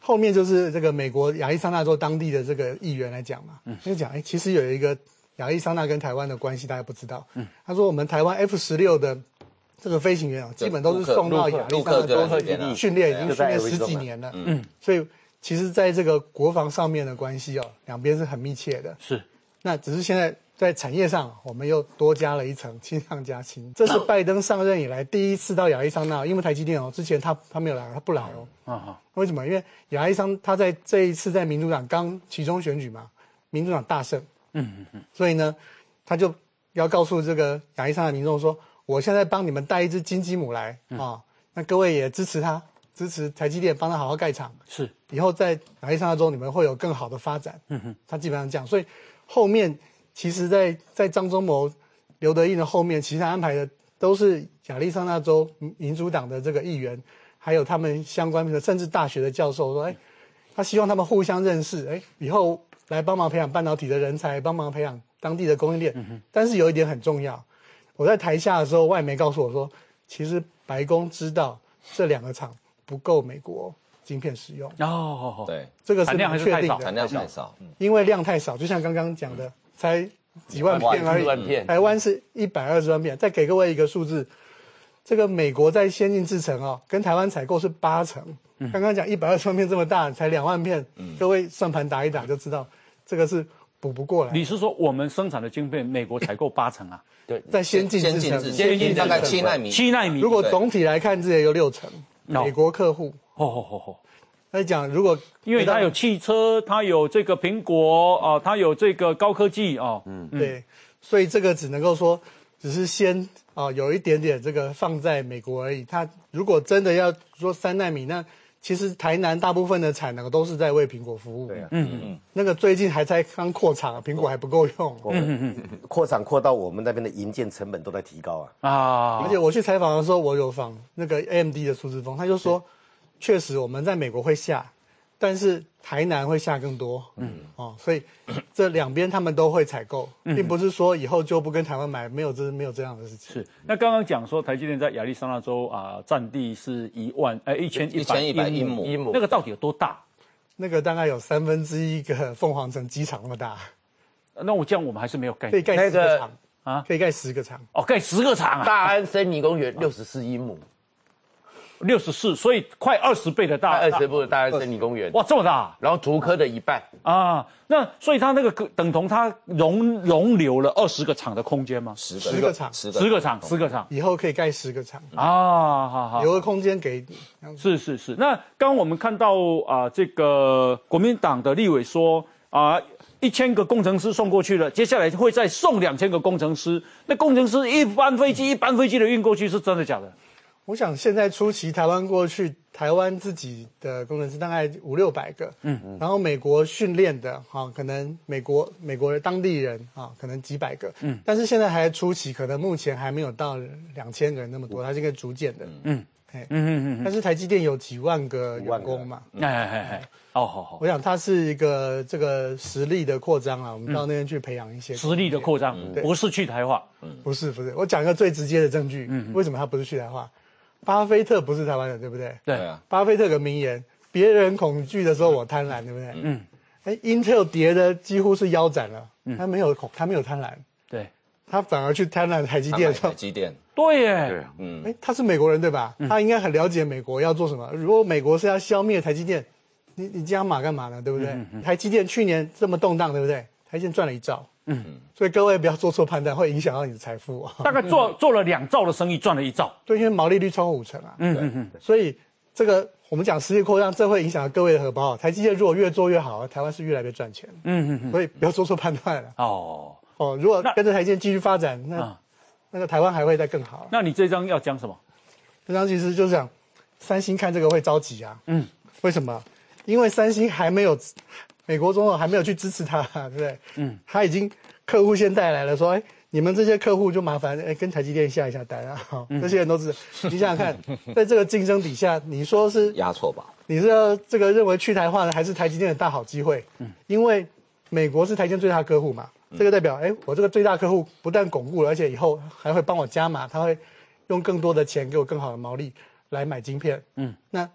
后面就是这个美国亚利桑那州当地的这个议员来讲嘛，嗯，就讲，哎，其实有一个亚利桑那跟台湾的关系，大家不知道，嗯，他说我们台湾 F 十六的这个飞行员啊，基本都是送到亚利桑那州训练，已经训练十几年了，嗯，所以其实在这个国防上面的关系哦，两边是很密切的， 是， 那只是现在。在产业上，我们又多加了一层，轻上加轻。这是拜登上任以来第一次到亚利桑那，因为台积电哦，之前他他没有来，他不来哦。啊啊！为什么？因为亚利桑他在这一次在民主党刚期中选举嘛，民主党大胜。嗯嗯嗯。所以呢，他就要告诉这个亚利桑那民众说，我现在帮你们带一只金鸡母来啊、哦，那各位也支持他，支持台积电，帮他好好盖厂。 是， 以后在亚利桑那州你们会有更好的发展。嗯哼，他基本上这样，所以后面。其实在，在在张忠谋、刘德英的后面，其实他安排的都是亚利桑那州民主党的这个议员，还有他们相关的，甚至大学的教授说，哎，他希望他们互相认识，哎，以后来帮忙培养半导体的人才，帮忙培养当地的供应链。嗯、但是有一点很重要，我在台下的时候，外媒告诉我说，其实白宫知道这两个厂不够美国晶片使用。 哦， 对， 这个是确定的， 产量太少， 因为量太少，就像刚刚讲的。才几万片而已，台湾是一百二十万片。再给各位一个数字，这个美国在先进制程哦，跟台湾采购是八成。嗯、刚刚讲一百二十万片这么大，才两万片，嗯、各位算盘打一打就知道，这个是补不过来。 你是说我们生产的晶片，美国采购八成啊？ 对，在先进制程， 先进大概七纳米， 七纳米。 如果总体来看，这也有六成，美国客户。 哦哦哦哦。 来讲，如果因为它有汽车，它有这个苹果啊，它有这个高科技啊， 嗯，对，所以这个只能够说，只是先啊有一点点这个放在美国而已。它如果真的要说三纳米，那其实台南大部分的产能都是在为苹果服务。 对啊， 嗯嗯，那个最近还在刚扩厂，苹果还不够用。 嗯嗯嗯，扩厂扩到我们那边的营建成本都在提高啊啊！而且我去采访的时候，我有访那个 A M D 的苏志峰，他就说。确实，我们在美国会下，但是台南会下更多。嗯，哦，所以这两边他们都会采购，并不是说以后就不跟台湾买，没有这没有这样的事情。 是。那刚刚讲说台积电在亚利桑那州啊、呃，占地是一万呃一千一百英亩，英亩那个到底有多大？ 那个大概有三分之一个凤凰城机场那么大。 那我这样我们还是没有概念。可以盖十个厂啊？可以盖十个厂。 哦，盖十个厂啊！ 大安森林公园六十四英亩。 六十四，所以快二十倍的大， 二十倍的大安森林公园， 哇，这么大！ 然后竹科的一半啊，那所以它那个等同它容容留了二十个厂的空间吗？ 十十个厂， 十个厂，十个厂， 以后可以盖十个厂啊，好好， 留个空间给你。是是是，那刚刚我们看到啊，这个国民党的立委说啊，一千个工程师送过去了，接下来会再送两千个工程师。那工程师一班飞机一班飞机的运过去，是真的假的？ 我想现在初期台湾过去，台湾自己的工程师大概五六百个，嗯嗯，然后美国训练的哈、啊，可能美国美国的当地人啊，可能几百个，嗯，但是现在还初期，可能目前还没有到两千个人那么多，它是一个逐渐的，嗯，嗯嗯嗯，但是台积电有几万个员工嘛， 哎哎哎，哦好好， 我想它是一个这个实力的扩张啊，我们到那边去培养一些实力的扩张，不是去台化， 嗯，不是不是，我讲一个最直接的证据，嗯，为什么它不是去台化？巴菲特不是台湾人，对不对？ 对啊。 巴菲特有个名言：别人恐惧的时候，我贪婪，对不对？嗯。哎 ，Intel 跌的几乎是腰斩了，嗯、他没有恐，他没有贪婪， 对， 他反而去贪婪台积电。 台积电。 对耶。 对啊。嗯。 哎，他是美国人对吧？嗯、他应该很了解美国要做什么。如果美国是要消灭台积电，你你加码干嘛呢？对不对？嗯嗯、台积电去年这么动荡，对不对？台积电赚了一兆。嗯，所以各位不要做错判断，会影响到你的财富。 大概做做了两兆的生意，赚了一兆。 对，因为毛利率超过五成啊。嗯嗯嗯。所以这个我们讲实力扩张，这会影响到各位的荷包。台积电如果越做越好，台湾是越来越赚钱。嗯嗯嗯。所以不要做错判断了。哦哦，如果跟着台积电继续发展，那、啊、那个台湾还会再更好。 那你这张要讲什么？ 这张其实就是讲三星看这个会着急啊。嗯。为什么？因为三星还没有。美国总统还没有去支持他，对不对？嗯，他已经客户先带来了，说，哎，你们这些客户就麻烦，哎，跟台积电下一下单啊。好、嗯，这些人都是，你想想看，在这个竞争底下，你说是压错吧？ 你是要这个认为去台化呢，还是台积电的大好机会？嗯，因为美国是台积电最大客户嘛，这个代表，哎，我这个最大客户不但巩固了，而且以后还会帮我加码，他会用更多的钱给我更好的毛利来买晶片。嗯，那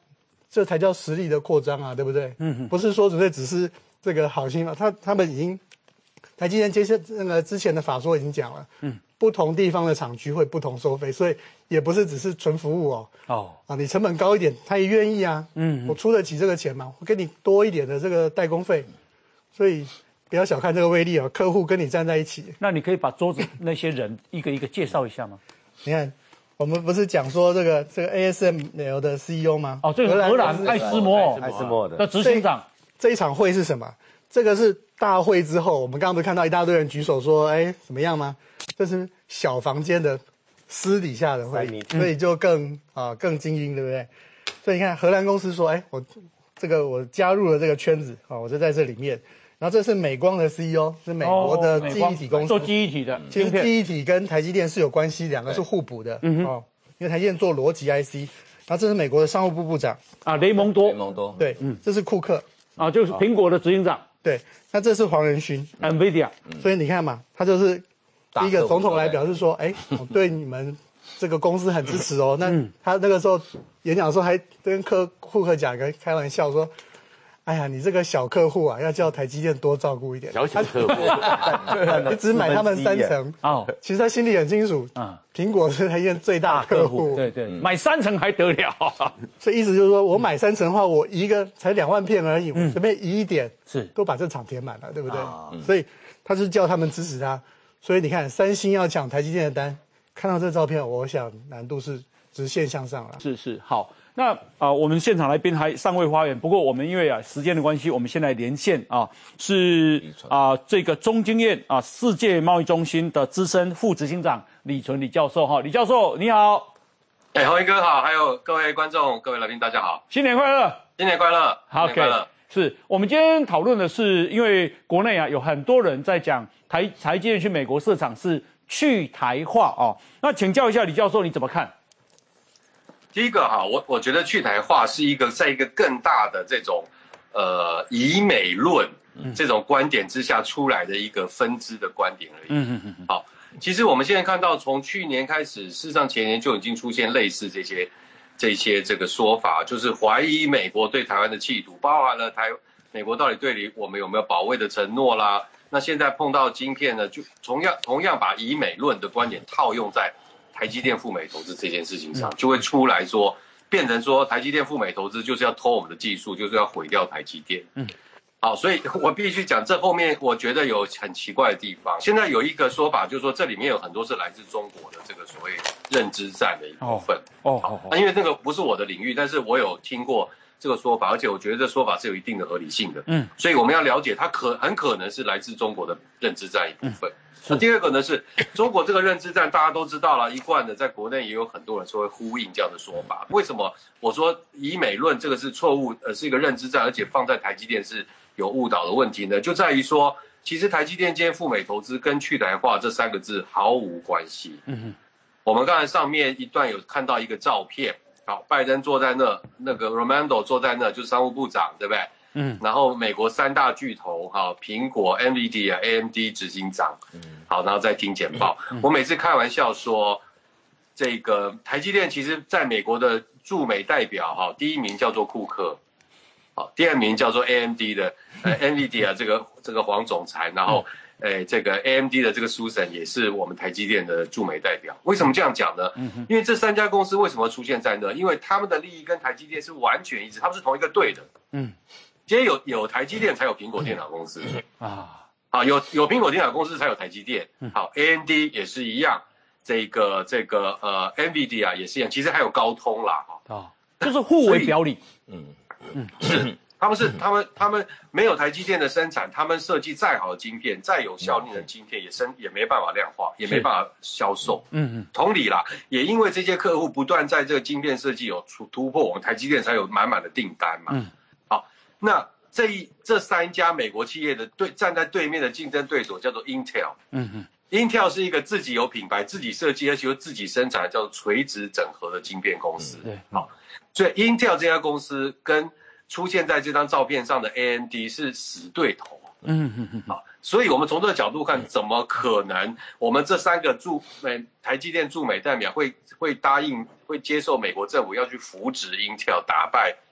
这才叫实力的扩张啊，对不对？嗯，不是说纯粹只是这个好心嘛，他他们已经台积电接下那个之前的法说已经讲了，嗯，不同地方的厂区会不同收费，所以也不是只是纯服务哦。哦，啊，你成本高一点，他也愿意啊，嗯，我出得起这个钱嘛，我给你多一点的这个代工费，所以不要小看这个威力哦，客户跟你站在一起。 那你可以把桌子那些人一个一个介绍一下吗？ 你看。我们不是讲说这个这个 A S M L 的 C E O 吗？ 哦，这个荷兰艾斯摩艾斯摩的的执行长。 这一场会是什么？这个是大会之后，我们刚刚不是看到一大堆人举手说，哎，怎么样吗？这是小房间的私底下的会议，所以就更啊更精英，对不对？所以你看荷兰公司说，哎，我这个我加入了这个圈子啊，我就在这里面。然后这是美光的 C E O， 是美国的记忆体公司， 做记忆体的。 其实记忆体跟台积电是有关系，两个是互补的。嗯哦，因为台积电做逻辑 I C， 然后这是美国的商务部部长啊，雷蒙多。 雷蒙多， 对，嗯，这是库克啊，就是苹果的执行长。 对，那这是黄仁勋 ，NVIDIA。 所以你看嘛，他就是第一个总统来表示说，哎，我对你们这个公司很支持哦。那他那个时候演讲的时候还跟客库克讲个开玩笑说。哎呀，你这个小客户啊，要叫台积电多照顾一点。 小小客户， 你只买他们三成哦。其实他心里很清楚，啊，苹果是台积电最大客户。 对对，买三成还得了？ 所以意思就是说我买三成的话，我一个才两万片而已，我随便移一点，是都把这厂填满了，对不对？所以他是叫他们支持他。所以你看，三星要抢台积电的单，看到这照片，我想难度是直线向上了。 是是，好。那啊、呃，我们现场来宾还尚未发言，不过我们因为啊时间的关系，我们先来连线啊，是啊、呃、这个中经院啊世界贸易中心的资深副执行长李纯李教授哈，李教授你好， 哎，洪一哥好，还有各位观众、各位来宾，大家好， 新年快乐， 新年快乐， 好，新年快乐。是我们今天讨论的是，因为国内啊有很多人在讲台台积电去美国设厂是去台化哦，那请教一下李教授你怎么看？ 第一个哈，我我觉得去台化是一个在一个更大的这种呃以美论这种观点之下出来的一个分支的观点而已。嗯嗯嗯。好，其实我们现在看到，从去年开始，事实上前年就已经出现类似这些这些这个说法，就是怀疑美国对台湾的企图，包含了台美国到底对我们有没有保卫的承诺啦。那现在碰到晶片呢，就同样同样把以美论的观点套用在台积电赴美投资这件事情上，就会出来说，变成说台积电赴美投资就是要偷我们的技术，就是要毁掉台积电。嗯，好，所以我必须讲，这后面我觉得有很奇怪的地方。现在有一个说法，就是说这里面有很多是来自中国的这个所谓认知战的一部分。哦，好，那因为那个不是我的领域，但是我有听过这个说法，而且我觉得这说法是有一定的合理性的。嗯，所以我们要了解，它可很可能是来自中国的认知战一部分。嗯，那第二个呢是中国这个认知战，大家都知道了，一贯的在国内也有很多人说会呼应这样的说法。为什么我说以美论这个是错误，呃，是一个认知战，而且放在台积电是有误导的问题呢？就在于说，其实台积电今天赴美投资跟去台化这三个字毫无关系。嗯哼，我们刚才上面一段有看到一个照片，好，拜登坐在那，那个 Raimondo 坐在那，就是商务部长，对不对？嗯，然后美国三大巨头，哈，苹果、NVIDIA、A M D 执行长，嗯，好，然后再听简报。嗯、我每次开玩笑说，这个台积电其实在美国的驻美代表，哈，第一名叫做库克，好，第二名叫做 A M D 的呃 NVIDIA 这个这个黄总裁，然后，诶、呃，这个 A M D 的这个 Susan 也是我们台积电的驻美代表。为什么这样讲呢？嗯、因为这三家公司为什么出现在那？因为他们的利益跟台积电是完全一致，他们是同一个队的。嗯。今天有有台积电才有苹果电脑公司啊，好，有有苹果电脑公司才有台积电，好 ，A M D 也是一样，这个这个呃 NVIDIA 也是一样，其实还有高通啦，哈，啊， 就是互为表里， 嗯嗯，是，他们是他们他们没有台积电的生产，他们设计再好的晶片，再有效率的晶片也生也没办法量化，也没办法销售，嗯嗯，同理啦，也因为这些客户不断在这个晶片设计有突突破，我们台积电才有满满的订单嘛，嗯。那这一这三家美国企业的对站在对面的竞争对手叫做 Intel， 嗯哼 ，Intel 是一个自己有品牌、自己设计而且又自己生产的叫做垂直整合的晶片公司。嗯、对，好，所以 Intel 这家公司跟出现在这张照片上的 A M D 是死对头。嗯哼哼，好，所以我们从这个角度看，怎么可能我们这三个驻美台积电驻美代表会会答应会接受美国政府要去扶植 Intel 打败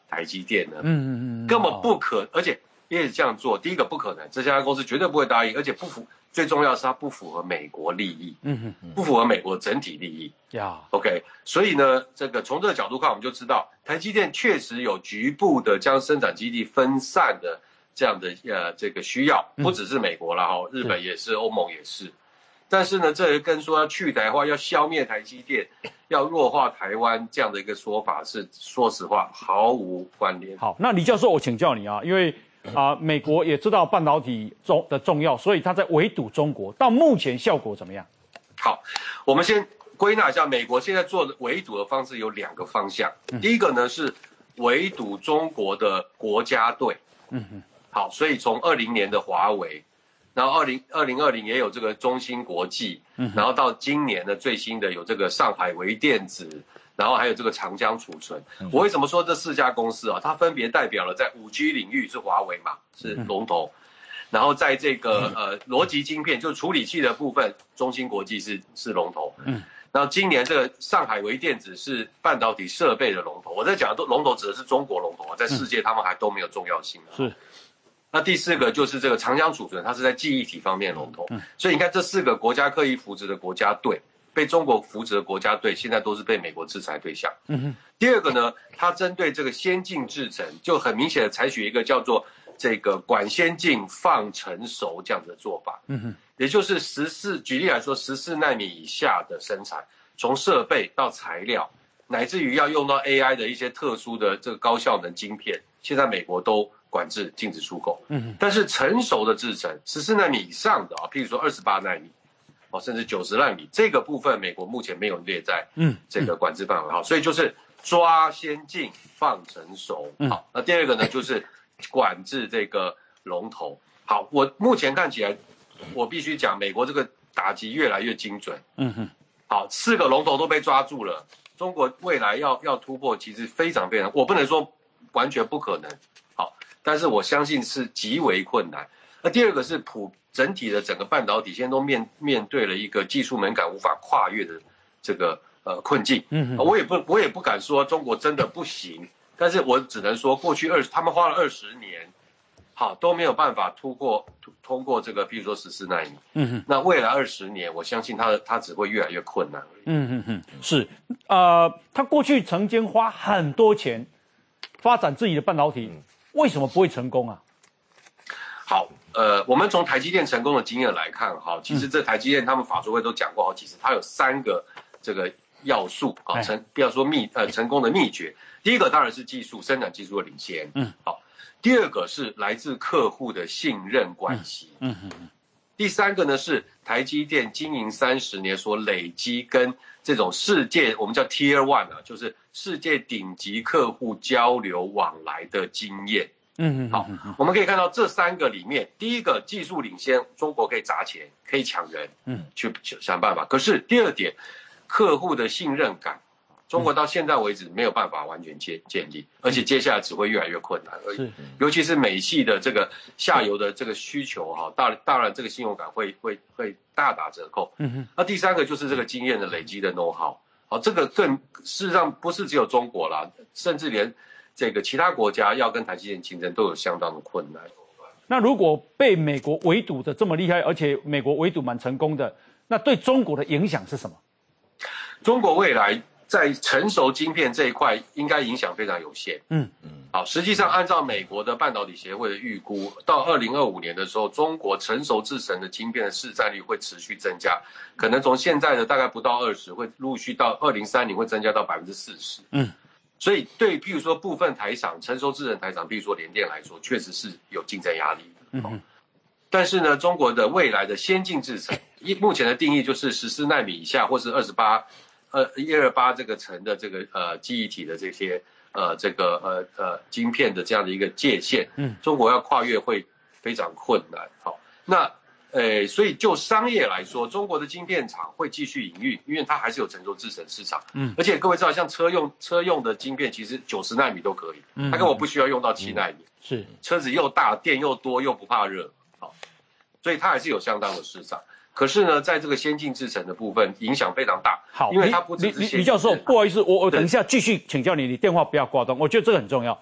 台积电呢？嗯嗯嗯，根本不可，而且因为这样做，第一个不可能，这家公司绝对不会答应，而且不符，最重要的是它不符合美国利益，嗯嗯，不符合美国整体利益呀。OK， 所以呢，这个从这个角度看，我们就知道台积电确实有局部的将生产基地分散的这样的呃这个需要，不只是美国啦，哈，日本也是，欧盟也是。但是呢，这跟说要去台化、要消灭台积电、要弱化台湾这样的一个说法是，说实话毫无关联。 好，那李教授，我请教你啊，因为啊、呃，美国也知道半导体重的重要，所以他在围堵中国，到目前效果怎么样？ 好，我们先归纳一下，美国现在做的围堵的方式有两个方向。嗯、第一个呢是围堵中国的国家队。嗯哼。好，所以从二零年的华为。然后二零二零二零也有这个中芯国际，嗯，然后到今年的最新的有这个上海微电子，然后还有这个长江储存。嗯、我为什么说这四家公司啊？它分别代表了在 五 G 领域是华为嘛，是龙头，嗯、然后在这个呃逻辑晶片就是处理器的部分，中芯国际是是龙头，嗯，然后今年这个上海微电子是半导体设备的龙头。我在讲的都龙头指的是中国龙头啊，在世界他们还都没有重要性啊。是。那第四个就是这个长江储存，它是在记忆体方面龙头，嗯、所以你看这四个国家刻意扶植的国家队，被中国扶植的国家队，现在都是被美国制裁对象。嗯哼。第二个呢，它针对这个先进制程，就很明显的采取一个叫做这个管先进放成熟这样的做法。嗯哼。也就是十四，举例来说，十四奈米以下的生产，从设备到材料，乃至于要用到 A I 的一些特殊的这个高效能晶片，现在美国都管制禁止出口，嗯，但是成熟的制程十四奈米以上的啊，譬如说二十八奈米，哦，甚至九十奈米，这个部分美国目前没有列在嗯这个管制范围，好，所以就是抓先进放成熟，好，那第二个呢就是管制这个龙头，好，我目前看起来，我必须讲美国这个打击越来越精准，嗯哼，好，四个龙头都被抓住了，中国未来要要突破其实非常非常，我不能说完全不可能。但是我相信是极为困难。那第二个是普整体的整个半导体现在都面面对了一个技术门槛无法跨越的这个呃困境。嗯，我也不我也不敢说中国真的不行，但是我只能说过去二他们花了二十年，好都没有办法突破通过这个，譬如说十四纳米。嗯哼，那未来二十年，我相信它它只会越来越困难而已。 嗯哼哼，是，呃，他过去曾经花很多钱发展自己的半导体。嗯，为什么不会成功啊？ 好，呃，我们从台积电成功的经验来看，哈，其实这台积电他们法说会都讲过好几次，它有三个这个要素啊，成不要说秘呃成功的秘诀。第一个当然是技术生产技术的领先，嗯，好。第二个是来自客户的信任关系，嗯嗯嗯。第三个呢是台积电经营三十年所累积跟这种世界我们叫 Tier One 啊，就是世界顶级客户交流往来的经验。嗯嗯，好，我们可以看到这三个里面，第一个技术领先，中国可以砸钱，可以抢人，嗯，去想办法。可是第二点，客户的信任感，中国到现在为止没有办法完全建建立，而且接下来只会越来越困难而已。尤其是美系的这个下游的这个需求哈，当当然这个信用感会会会大打折扣。嗯哼，那第三个就是这个经验的累积的 know how。好，这个更事实上不是只有中国啦，甚至连这个其他国家要跟台积电竞争都有相当的困难。 那如果被美国围堵的这么厉害，而且美国围堵蛮成功的，那对中国的影响是什么？ 中国未来在成熟晶片这一块应该影响非常有限。嗯嗯，好，实际上按照美国的半导体协会的预估，到二零二五年的时候，中国成熟制程的晶片的市占率会持续增加，可能从现在的大概不到二十，会陆续到二零三零会增加到百分之四十。嗯。所以对，譬如说部分台厂、成熟制程台厂，譬如说联电来说，确实是有竞争压力的。嗯，但是呢，中国的未来的先进制程，目前的定义就是十四奈米以下，或是二十八、呃一二八这个层的这个呃记忆体的这些呃这个呃呃晶片的这样的一个界限。嗯，中国要跨越会非常困难。好，那。呃，所以就商业来说，中国的晶片厂会继续营运，因为它还是有成熟制程市场。嗯，而且各位知道，像车用车用的晶片，其实九十奈米都可以，嗯，它根本不需要用到七奈米。是，车子又大，电又多，又不怕热，好，所以它还是有相当的市场。可是呢，在这个先进制程的部分，影响非常大。 好， 因为它不只是李李教授，不好意思，我我等一下继续请教你，你电话不要挂断，我觉得这个很重要。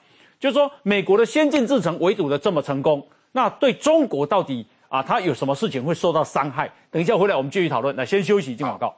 就是说美国的先进制程围堵的这么成功，那对中国到底啊，它有什么事情会受到伤害？等一下回来我们继续讨论。来，先休息，进广告。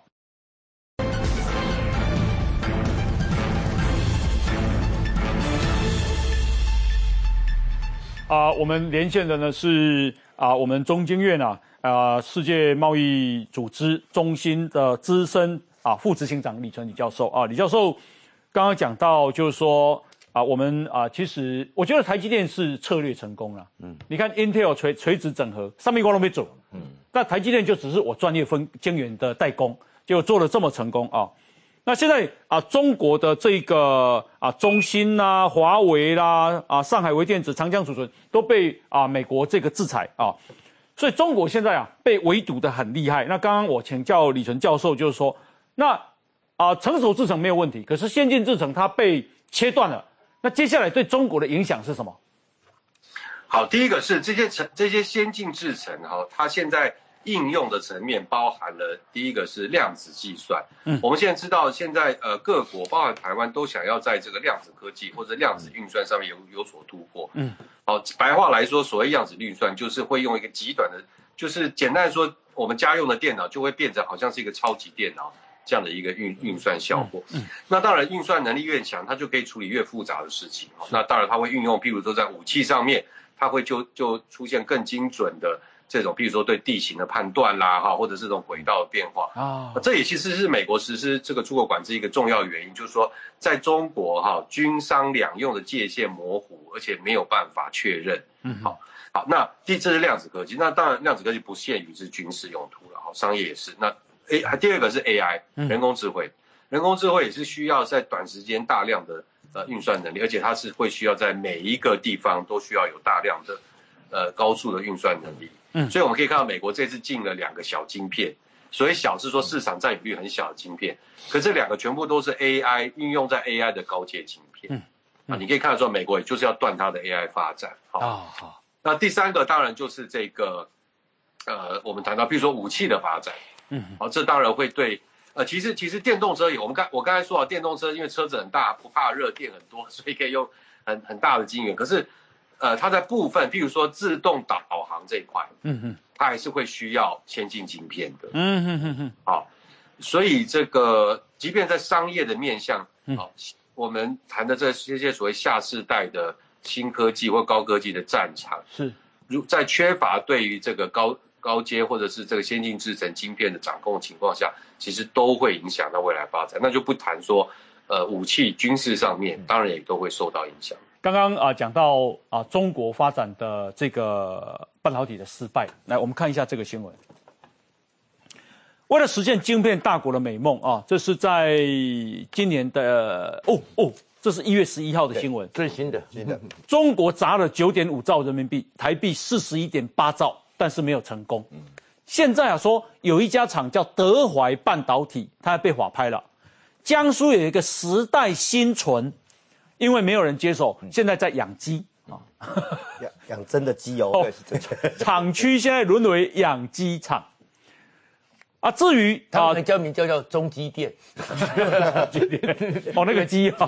啊、呃，我们连线的呢是啊、呃，我们中经院啊，啊、呃，世界贸易组织中心的资深啊副执行长李淳李教授啊，李教授刚刚讲到，就是说啊，我们啊，其实我觉得台积电是策略成功了。嗯，你看 Intel 垂垂直整合，上面光都没走。嗯，那台积电就只是我专业分晶圆的代工，结果做得这么成功啊。那现在啊，中国的这个啊，中芯啦、华为啦、啊，上海微电子、长江储存都被啊美国这个制裁啊，所以中国现在啊被围堵得很厉害。那刚刚我请教李淳教授，就是说，那啊成熟制程没有问题，可是先进制程它被切断了，那接下来对中国的影响是什么？ 好，第一个是这些成这些先进制程哈，它现在应用的层面包含了第一个是量子计算。嗯，我们现在知道，现在呃各国包含台湾都想要在这个量子科技或者量子运算上面有有所突破。嗯，好，白话来说，所谓量子运算就是会用一个极短的，就是简单说，我们家用的电脑就会变成好像是一个超级电脑这样的一个运运算效果。嗯，那当然运算能力越强，它就可以处理越复杂的事情。那当然它会运用，譬如说在武器上面，它会就就出现更精准的这种，比如说对地形的判断啦，哈，或者是这种轨道的变化啊，这也其实是美国实施这个出口管制一个重要原因，就是说在中国哈，军商两用的界限模糊，而且没有办法确认。嗯，好，好，那第这是量子科技，那当然量子科技不限于是军事用途了，哈，商业也是。那 A 第二个是 A I， 人工智慧，人工智慧也是需要在短时间大量的呃运算能力，而且它是会需要在每一个地方都需要有大量的呃高速的运算能力。嗯，所以我们可以看到，美国这次进了两个小晶片，所以小是说市场占有率很小的晶片，可这两个全部都是 A I 运用在 A I 的高阶晶片。嗯，啊，你可以看得出，美国也就是要断它的 A I 发展。好，哦，好。那第三个当然就是这个，呃，我们谈到，比如说武器的发展。嗯，好，这当然会对，呃，其实其实电动车也，我们刚我刚才说啊，电动车因为车子很大，不怕热，电很多，所以可以用很很大的晶圆，可是。呃，它在部分，譬如说自动导航这一块，嗯哼，它还是会需要先进晶片的，嗯哼哼哼，好，所以这个即便在商业的面向，好，我们谈的这这些所谓下世代的新科技或高科技的战场，是，如在缺乏对于这个高高阶或者是这个先进制程晶片的掌控情况下，其实都会影响到未来发展，那就不谈说，呃，武器军事上面，当然也都会受到影响。 刚刚啊讲到啊中国发展的这个半导体的失败，来我们看一下这个新闻。为了实现晶片大国的美梦啊，这是在今年的哦哦，这是一月十一号的新闻， 最新的新的。 中国砸了九点五兆人民币，台币四十一点八兆，但是没有成功。嗯，现在啊说有一家厂叫德怀半导体，它被法拍了。江苏有一个时代新存。因为没有人接手，现在在养鸡啊， 养养真的鸡哦。哦厂区现在沦为养鸡场啊。至于他们叫名叫叫中鸡店， 哦那个鸡啊。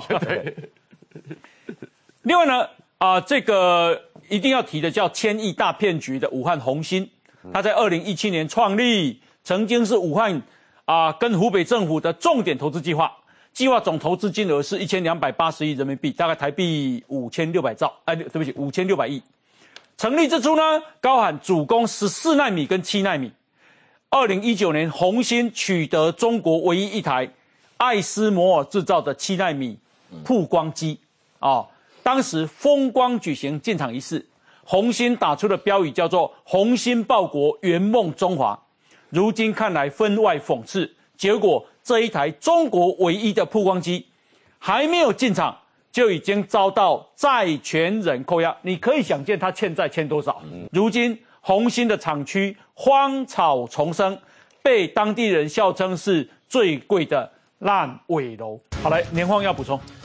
另外呢啊，这个一定要提的叫千亿大骗局的武汉宏芯，它在二零一七年创立，曾经是武汉啊跟湖北政府的重点投资计划。计划总投资金额是一千两百八十亿人民币，大概台币五千六百兆，哎，对不起，五千六百亿。成立之初呢，高喊主攻十四奈米跟七奈米。二零一九年，宏芯取得中国唯一一台爱斯摩尔制造的七奈米曝光机啊，哦，当时风光举行进场仪式，宏芯打出的标语叫做“宏芯报国，圆梦中华”。如今看来分外讽刺，结果。这一台中国唯一的曝光机还没有进场，就已经遭到债权人扣押。你可以想见他欠债欠多少。如今宏芯的厂区荒草丛生，被当地人笑称是最贵的烂尾楼。好，来年晃要补充。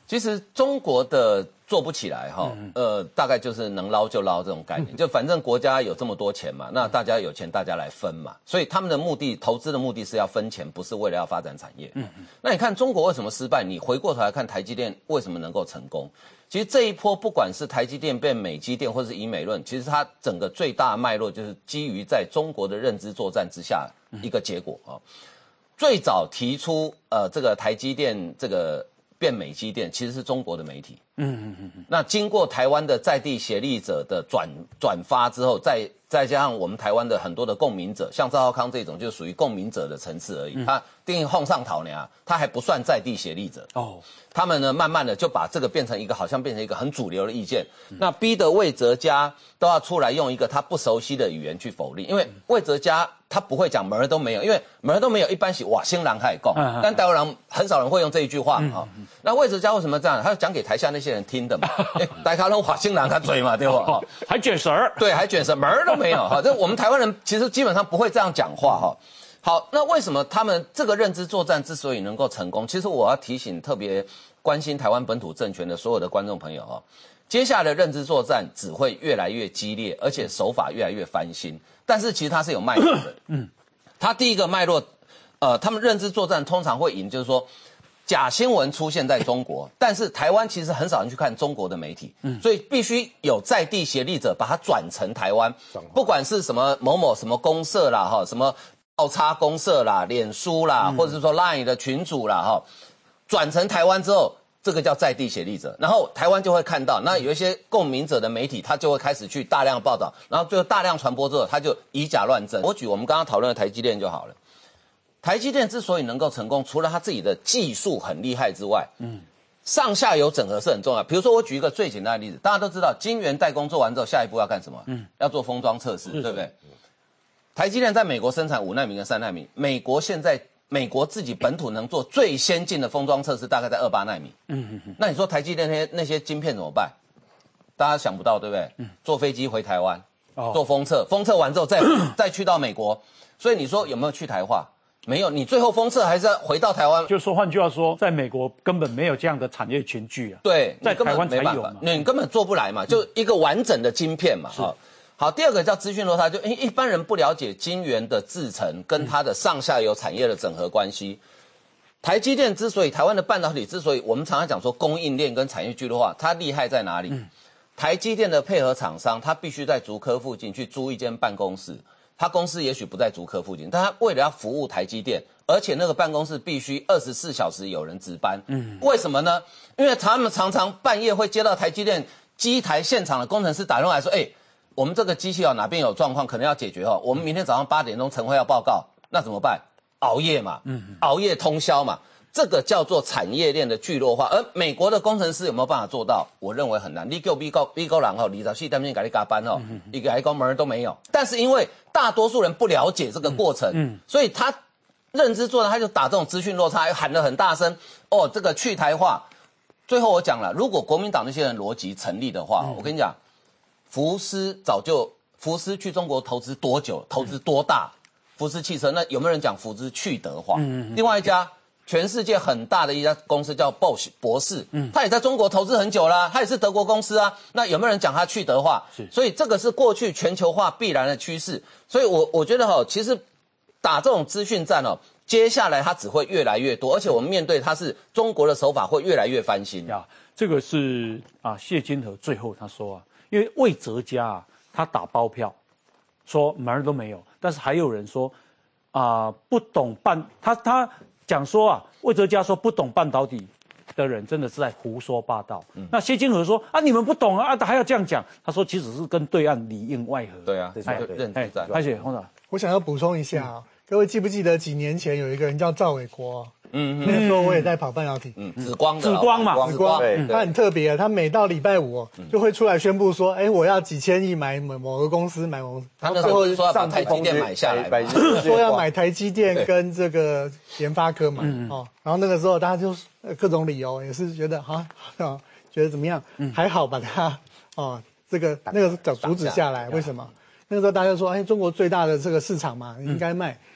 其实中国的做不起来哈，呃，大概就是能捞就捞这种概念，就反正国家有这么多钱嘛，那大家有钱大家来分嘛，所以他们的目的，投资的目的是要分钱，不是为了要发展产业。嗯嗯。那你看中国为什么失败？你回过头来看台积电为什么能够成功？其实这一波不管是台积电变美积电，或是以美论，其实它整个最大的脉络就是基于在中国的认知作战之下一个结果啊。最早提出呃这个台积电这个变美积电，其实是中国的媒体。嗯嗯嗯嗯。那经过台湾的在地协力者的转转发之后，再再加上我们台湾的很多的共鸣者，像赵少康这种就属于共鸣者的层次而已。嗯、他定义哄上讨呢，他还不算在地协力者。哦。他们呢，慢慢的就把这个变成一个好像变成一个很主流的意见。嗯、那逼得魏哲家都要出来用一个他不熟悉的语言去否定，因为魏哲家他不会讲门儿都没有，因为门儿都没有一般是哇新郎海讲，嗯、但台湾人很少人会用这一句话啊。嗯哦、那魏哲家为什么这样？他讲给台下那些人听的嘛。大家拢哇新郎他嘴嘛，对吧？哦、 还卷舌儿， 对，还卷舌，门儿都没有哈。这我们台湾人其实基本上不会这样讲话哈。好，那为什么他们这个认知作战之所以能够成功？其实我要提醒特别关心台湾本土政权的所有的观众朋友哈，接下来的认知作战只会越来越激烈，而且手法越来越翻新。但是其实它是有脉络的，嗯，它第一个脉络，呃，他们认知作战通常会赢，就是说假新闻出现在中国，但是台湾其实很少人去看中国的媒体，嗯，所以必须有在地协力者把它转成台湾，不管是什么某某什么公社啦，哈，什么奥叉公社啦、脸书啦，或者是说 Line 的群组啦，哈，转成台湾之后，这个叫在地协力者，然后台湾就会看到，那有一些共鸣者的媒体，他就会开始去大量报道，然后最后大量传播之后，他就以假乱真。我举我们刚刚讨论的台积电就好了。台积电之所以能够成功，除了它自己的技术很厉害之外，嗯，上下游整合是很重要。比如说，我举一个最简单的例子，大家都知道，晶圆代工做完之后，下一步要干什么？嗯，要做封装测试，对不对？台积电在美国生产五奈米跟三奈米，美国现在美国自己本土能做最先进的封装测试，大概在二八奈米。嗯嗯嗯。那你说台积电那些那些晶片怎么办？大家想不到，对不对？嗯。坐飞机回台湾，哦、做封测，封测完之后再再去到美国，所以你说有没有去台化？没有，你最后封测还是要回到台湾。 就说换句话说，在美国根本没有这样的产业群聚啊。 对， 在台湾才有嘛。 你根本做不来嘛，就一个完整的晶片嘛。好，好，第二个叫资讯落差，就一般人不了解晶圆的制程跟它的上下游产业的整合关系。台积电之所以台湾的半导体之所以我们常常讲说供应链跟产业聚落化，它厉害在哪里？嗯、台积电的配合厂商，他必须在竹科附近去租一间办公室。他公司也许不在竹科附近，但他为了要服务台积电，而且那个办公室必须二十四小时有人值班。嗯，为什么呢？因为他们常常半夜会接到台积电机台现场的工程师打电话来说：“哎、欸，我们这个机器哦哪边有状况，可能要解决哦。我们明天早上八点钟晨会要报告，那怎么办？熬夜嘛，嗯，熬夜通宵嘛。”这个叫做产业链的聚落化，而美国的工程师有没有办法做到？我认为很难。你叫美国美国人吼，二十四点钟给你加班吼，一个还讲门都没有。但是因为大多数人不了解这个过程，嗯，所以他认知做的他就打这种资讯落差，喊得很大声。哦，这个去台化。最后我讲了，如果国民党那些人逻辑成立的话，嗯、我跟你讲，福斯早就福斯去中国投资多久，投资多大？福斯汽车那有没有人讲福斯去德化？嗯嗯。另外一家。全世界很大的一家公司叫 Bosch 博士，嗯，他也在中国投资很久啦，他也是德国公司啊。那有没有人讲他去德化？是，所以这个是过去全球化必然的趋势。所以我我觉得哈，其实打这种资讯战哦，接下来它只会越来越多，而且我们面对它是中国的手法会越来越翻新呀。这个是啊，谢金河最后他说啊，因为魏哲家啊，他打包票说门儿都没有，但是还有人说啊，不懂半他他。讲说啊，魏哲家说不懂半导体的人真的是在胡说八道。嗯、那谢金河说啊，你们不懂啊，啊还要这样讲。他说其实是跟对岸里应外合。 对啊， 哎， 认知战。 而且洪长， 我想要补充一下啊，嗯、各位记不记得几年前有一个人叫赵伟国？嗯，那时候我也在跑半导体， 嗯，紫光紫光嘛， 紫光，他很特别，他每到礼拜五就会出来宣布说，哎，我要几千亿买某某个公司买某， 他最后说要把台积电买下来， 说要买台积电跟这个研发科嘛，哦，然后那个时候大家就各种理由也是觉得啊，觉得怎么样，还好把它哦这个那个阻止下来，为什么？那个时候大家说，哎，中国最大的这个市场嘛，应该卖。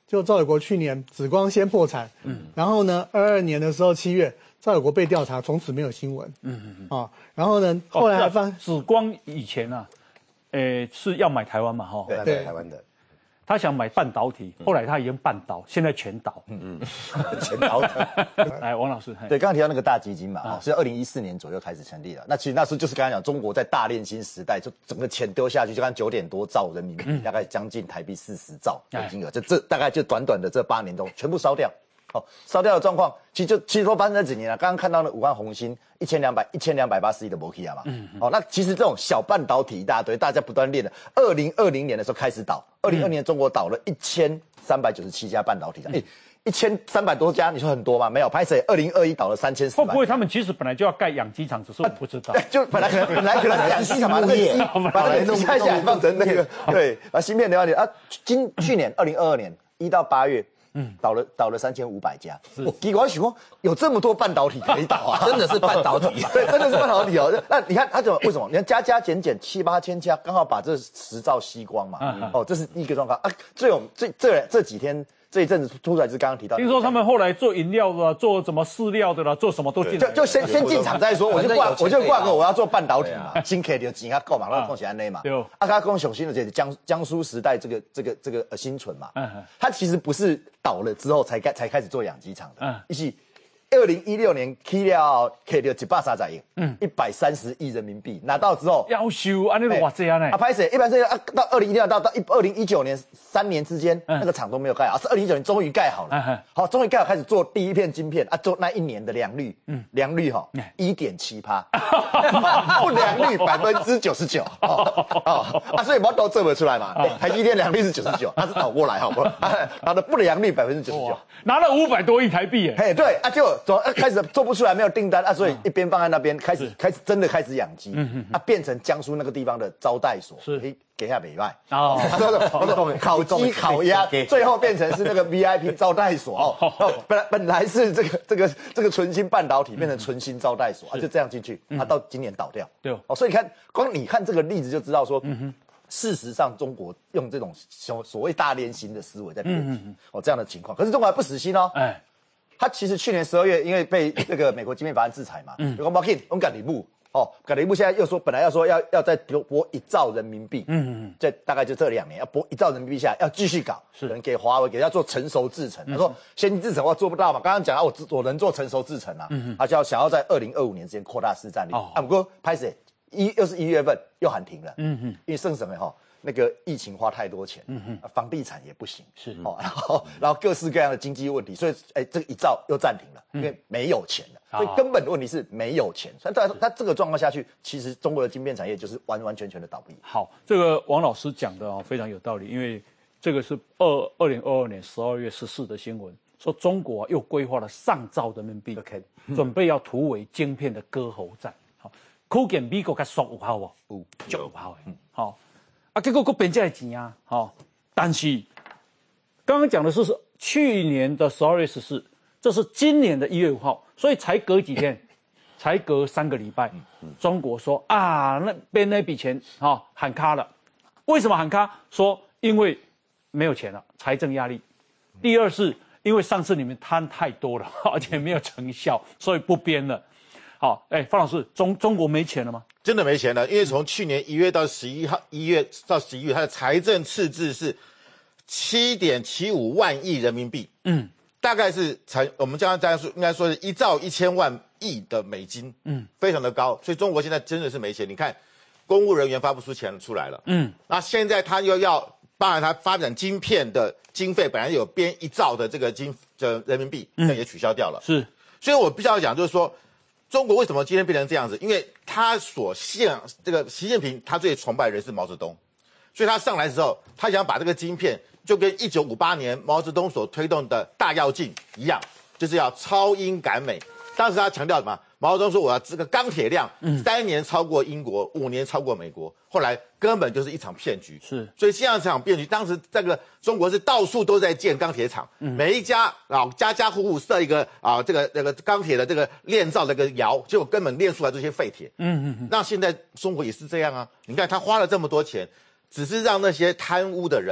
就赵友国去年紫光先破产，嗯，然后呢，二二年的时候七月，赵友国被调查，从此没有新闻，嗯嗯嗯，啊，然后呢，后来还发、 哦、紫光以前啊，诶是要买台湾嘛，哈， 对，对台湾的。 他想买半导体，后来他已经半倒，现在全倒。嗯嗯， 全倒。 来，王老师， 对，刚刚提到那个大基金嘛，啊、哦，是二零一四年左右开始成立的。那其实那时候就是刚才讲，中国在大炼芯时代，就整个钱丢下去，就看九点多兆人民币，嗯、大概将近台币四十兆的金额，就这大概就短短的这八年中全部烧掉。好、哦，烧掉的状况，其实就其实说发生在几年了。刚刚看到那武汉红芯一千两百一千两百八十亿的 Nokia 嘛，嗯，好、哦，那其实这种小半导体一大堆，大家不断练的。二零二零年的时候开始倒，二零二零年中国倒了一千三百九十七家半导体厂，哎、嗯，一千三百多家，你说很多吗？没有，拍谁？二零二一倒了三千四百。 会不会他们其实本来就要盖养鸡场，只是我不知道？ 就本来可能本来可能养鸡场把那个把那个鸡下来放成那个对，把芯片留下来啊。今去年二零二二年一到八月。嗯，倒了倒了三千五百家，结果我想说有这么多半导体可以倒啊， 真的是半导体， 对，真的是半导体哦。那你看它怎么为什么？你看加加减减七八千家，刚好把这十兆吸光嘛。嗯、哦，这是一个状况啊。最有这这这几天这一阵子突然是刚刚提到， 听说他们后来做饮料的，做什么饲料的啦，做什么都进来， 就就先先进场再说。我就挂我就挂个我要做半导体嘛，新 K 就钱他够嘛，那空起来那嘛。对。啊，他讲雄心的就是江江苏时代这个这个这个呃新存嘛，嗯，他其实不是倒了之后才开才开始做养鸡场的，嗯，一起。二零一六年起了开了一百三十亿，嗯，一百三十亿人民币拿到之后， 要求按那个哇这样呢？ 啊，拍谁？一般这样啊，到二零一六到到一二零一九年三年之间，嗯、那个厂都没有盖好，是二零一九年终于盖好了，嗯、好，终于盖好，开始做第一片晶片啊，做那一年的良率，嗯，良率哈一点七趴，不良率百分之九十九，哦啊，所以我都做不出来嘛，欸、台积电良率是九十九，它是倒过来好不好？它的不良率百分之九十九， 拿了五百多亿台币， 嘿，对啊，就。走，开始做不出来，没有订单啊，所以一边放在那边，开始开始真的开始养鸡，嗯啊，变成江苏那个地方的招待所，是给下北外哦，烤鸡烤鸭，最后变成是那个 V I P 招待所哦，本来本来是这个这个这个纯芯半导体变成纯芯招待所啊，就这样进去，啊，到今年倒掉，对哦，所以你看光你看这个例子就知道说，嗯哼。事实上，中国用这种所所谓大炼芯的思维在变形，哦这样的情况，可是中国还不死心哦，哎。他其实去年十二月因为被这个美国晶片法案制裁嘛，嗯，有个 market 我们改礼物哦，改礼物现在又说本来要说要要再拨一兆人民币，嗯嗯，这大概就这两年要拨一兆人民币下来，要继续搞，是人给华为给他做成熟制程，他说先进制程我做不到嘛，刚刚讲了我我能做成熟制程啊，嗯嗯，他就要想要在二零二五年之间扩大市占率，啊不过拍谁一又是一月份又喊停了，嗯嗯，因为剩什么哈？那个疫情花太多钱，嗯哼，房地产也不行，是哦，然后然后各式各样的经济问题，所以哎，这个一兆又暂停了，因为没有钱了，所以根本的问题是没有钱。所以它它这个状况下去，其实中国的晶片产业就是完完全全的倒闭。 好，这个王老师讲的哦非常有道理，因为这个是二二零二二年十二月十四的新闻，说中国、啊、又规划了上兆人民币， okay, 准备要突围晶片的割喉战。好，可见美国甲缩有效无？有，就有效的。好。啊，结果搁变这个钱啊，好、哦，但是刚刚讲的是是去年的十二月十四，这是今年的一月五号，所以才隔几天，才隔三个礼拜，中国说啊，那边那笔钱啊、哦、喊卡了，为什么喊卡？说因为没有钱了，财政压力。第二是因为上次你们贪太多了，而且没有成效，所以不编了。好，哎，方老师，中中国没钱了吗？ 真的没钱了，因为从去年一月到十一号，一月到十一月，它的财政赤字是七点七五万亿人民币，嗯，大概是财我们这样这样说，应该说是一兆一千万亿的美金，嗯，非常的高，所以中国现在真的是没钱。你看，公务人员发不出钱出来了，嗯，那现在他又要，当然他发展晶片的经费本来有编一兆的这个经的人民币，那也取消掉了，是，所以我必须要讲，就是说。中国为什么今天变成这样子？因为他所信这个习近平，他最崇拜的人是毛泽东，所以他上来之后，他想把这个晶片就跟一九五八年毛泽东所推动的大跃进一样，就是要超英赶美。当时他强调什么？毛泽东说我要这个钢铁量，三年超过英国，五年超过美国。后来根本就是一场骗局，是。所以这样一场骗局，当时这个中国是到处都在建钢铁厂，嗯、每一家啊家家户户设一个啊这个那个钢铁的这个炼造的一个窑，结果根本炼出来这些废铁。嗯嗯嗯。那现在中国也是这样啊，你看他花了这么多钱，只是让那些贪污的人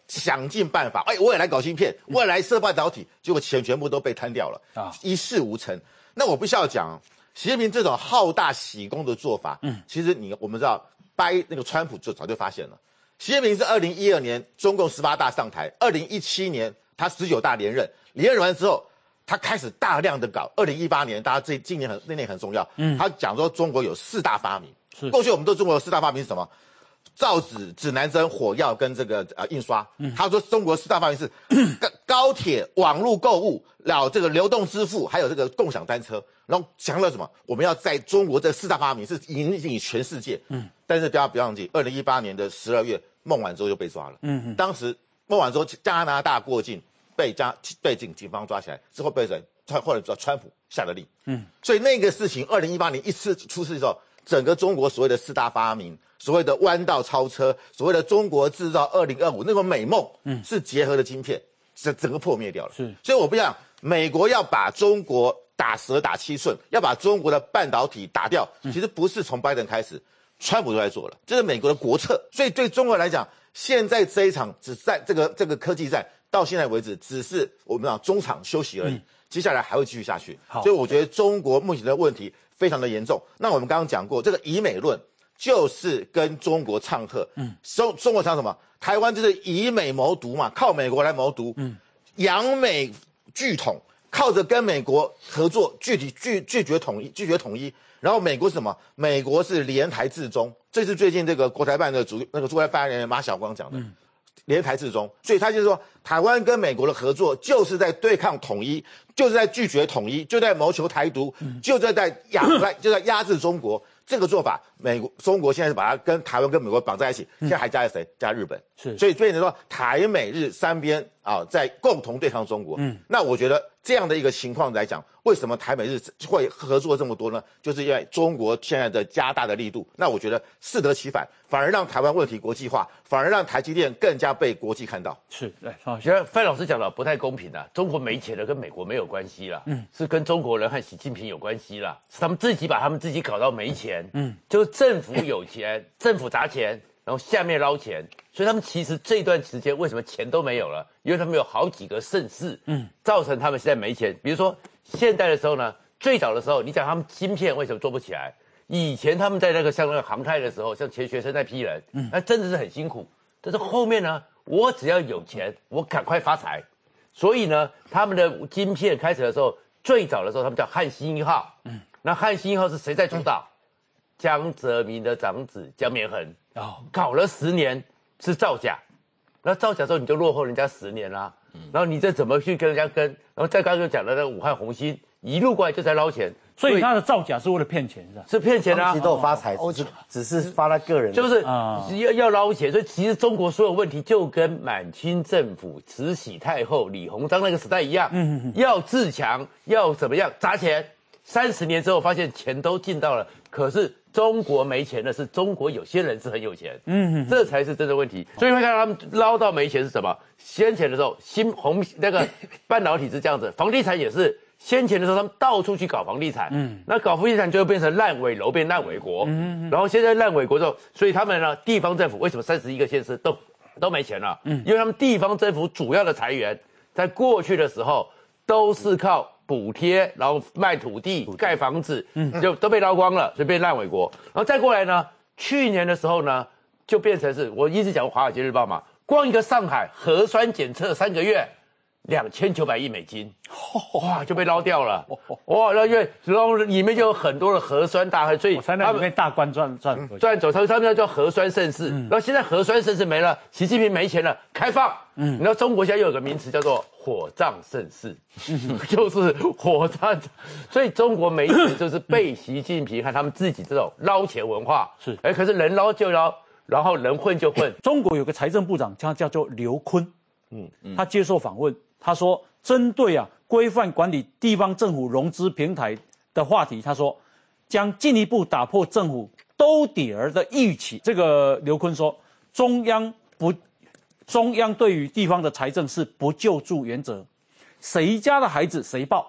想尽办法，哎，我也来搞芯片，我也来设半导体，结果钱全部都被摊掉了啊，一事无成。那我必须要讲，习近平这种好大喜功的做法，嗯，其实你我们知道，掰那个川普就早就发现了。习近平是二零一二年中共十八大上台，二零一七年他十九大连任，连任完之后，他开始大量的搞。二零一八年，大家这今年很那年很重要，嗯，他讲说中国有四大发明，是过去我们都中国有四大发明是什么？造纸、指南针、火药跟这个呃印刷，嗯、他说中国四大发明是高铁、网络购物、了这个流动支付，还有这个共享单车。然后强调什么？我们要在中国这四大发明是引领全世界。嗯，但是不要不要忘记，二零一八年的十二月，孟晚舟就被抓了。嗯嗯，当时孟晚舟加拿大过境被加被警警方抓起来之后被谁？或者说川普下了令。嗯，所以那个事情，二零一八年一次出事之后，整个中国所谓的四大发明。所谓的弯道超车，所谓的中国制造二零二五那个美梦，嗯，是结合的晶片，是整个破灭掉了。是，所以我不想美国要把中国打蛇打七寸，要把中国的半导体打掉，其实不是从拜登开始，川普都在做了，这是美国的国策。所以对中国来讲，现在这一场只在这个这个科技战到现在为止，只是我们讲中场休息而已，嗯、接下来还会继续下去。所以我觉得中国目前的问题非常的严重。那我们刚刚讲过这个以美论。就是跟中国唱和，嗯，中中国唱什么？台湾就是以美谋独嘛，靠美国来谋独，嗯，扬美拒统，靠着跟美国合作，具体拒拒绝统一，拒绝统一。然后美国是什么？美国是联台制中，这是最近这个国台办的主那个驻外发言人马晓光讲的，嗯，联台制中。所以他就是说，台湾跟美国的合作就是在对抗统一，就是在拒绝统一，就在谋求台独，嗯、就在在压来就在压制中国。这个做法，美国、中国现在是把它跟台湾、跟美国绑在一起，现在还加了谁？加日本。是，所以变成说台美日三边啊，在共同对抗中国。嗯，那我觉得这样的一个情况来讲，为什么台美日会合作这么多呢？就是因为中国现在的加大的力度。那我觉得适得其反，反而让台湾问题国际化，反而让台积电更加被国际看到。 是，对。 好，现在范老师讲的不太公平啊，中国没钱了，跟美国没有关系啦，嗯，是跟中国人和习近平有关系啦，是他们自己把他们自己搞到没钱。嗯，就是政府有钱，政府砸钱，然后下面捞钱，所以他们其实这段时间为什么钱都没有了？因为他们有好几个盛世，嗯，造成他们现在没钱。比如说现代的时候呢，最早的时候，你讲他们芯片为什么做不起来？以前他们在那个像那个航太的时候，像钱学森那批人，嗯，那真的是很辛苦。但是后面呢，我只要有钱，我赶快发财。所以呢，他们的晶片开始的时候，最早的时候他们叫汉芯一号，嗯，那汉芯一号是谁在主导？江泽民的长子江绵恒哦，搞了十年是造假，那造假之后你就落后人家十年啦，嗯、然后你这怎么去跟人家跟？然后再刚刚讲的那个武汉红芯一路过来就在捞钱， 所以他的造假是为了骗钱是吧？ 是骗钱啊， 其实都有发财，只只是发他个人， 就是要要捞钱。所以其实中国所有问题就跟满清政府慈禧太后李鸿章那个时代一样，嗯嗯，要自强，要怎么样砸钱。三十年之后发现钱都进到了，可是中国没钱的是中国有些人是很有钱，嗯，这才是真的问题。所以会看到他们捞到没钱是什么？先前的时候，新红那个半导体是这样子，房地产也是。先前的时候，他们到处去搞房地产，嗯，那搞房地产就会变成烂尾楼，变烂尾国，嗯嗯，然后现在烂尾国之后，所以他们呢，地方政府为什么三十一个县市都都没钱了？嗯，因为他们地方政府主要的财源，在过去的时候都是靠补贴，然后卖土地、盖房子，嗯，就都被捞光了，所以变烂尾国。然后再过来呢，去年的时候呢，就变成是我一直讲《华尔街日报》嘛，光一个上海核酸检测三个月。两千九百亿美金，哇，就被捞掉了，哇，那因为然后里面就有很多的核酸大亨，所以他们里面大官赚赚赚走，他们他们叫核酸盛世。然后现在核酸盛世没了，习近平没钱了，开放。嗯，你知道中国现在又有个名词叫做火葬盛世，就是火葬，所以中国媒体就是被习近平和他们自己这种捞钱文化是，哎，可是人捞就捞，然后人混就混。 中国有个财政部长，他叫做刘昆，嗯，他接受访问。他说，针对啊规范管理地方政府融资平台的话题，他说将进一步打破政府兜底儿的预期。这个刘昆说，中央不，中央对于地方的财政是不救助原则，谁家的孩子谁抱。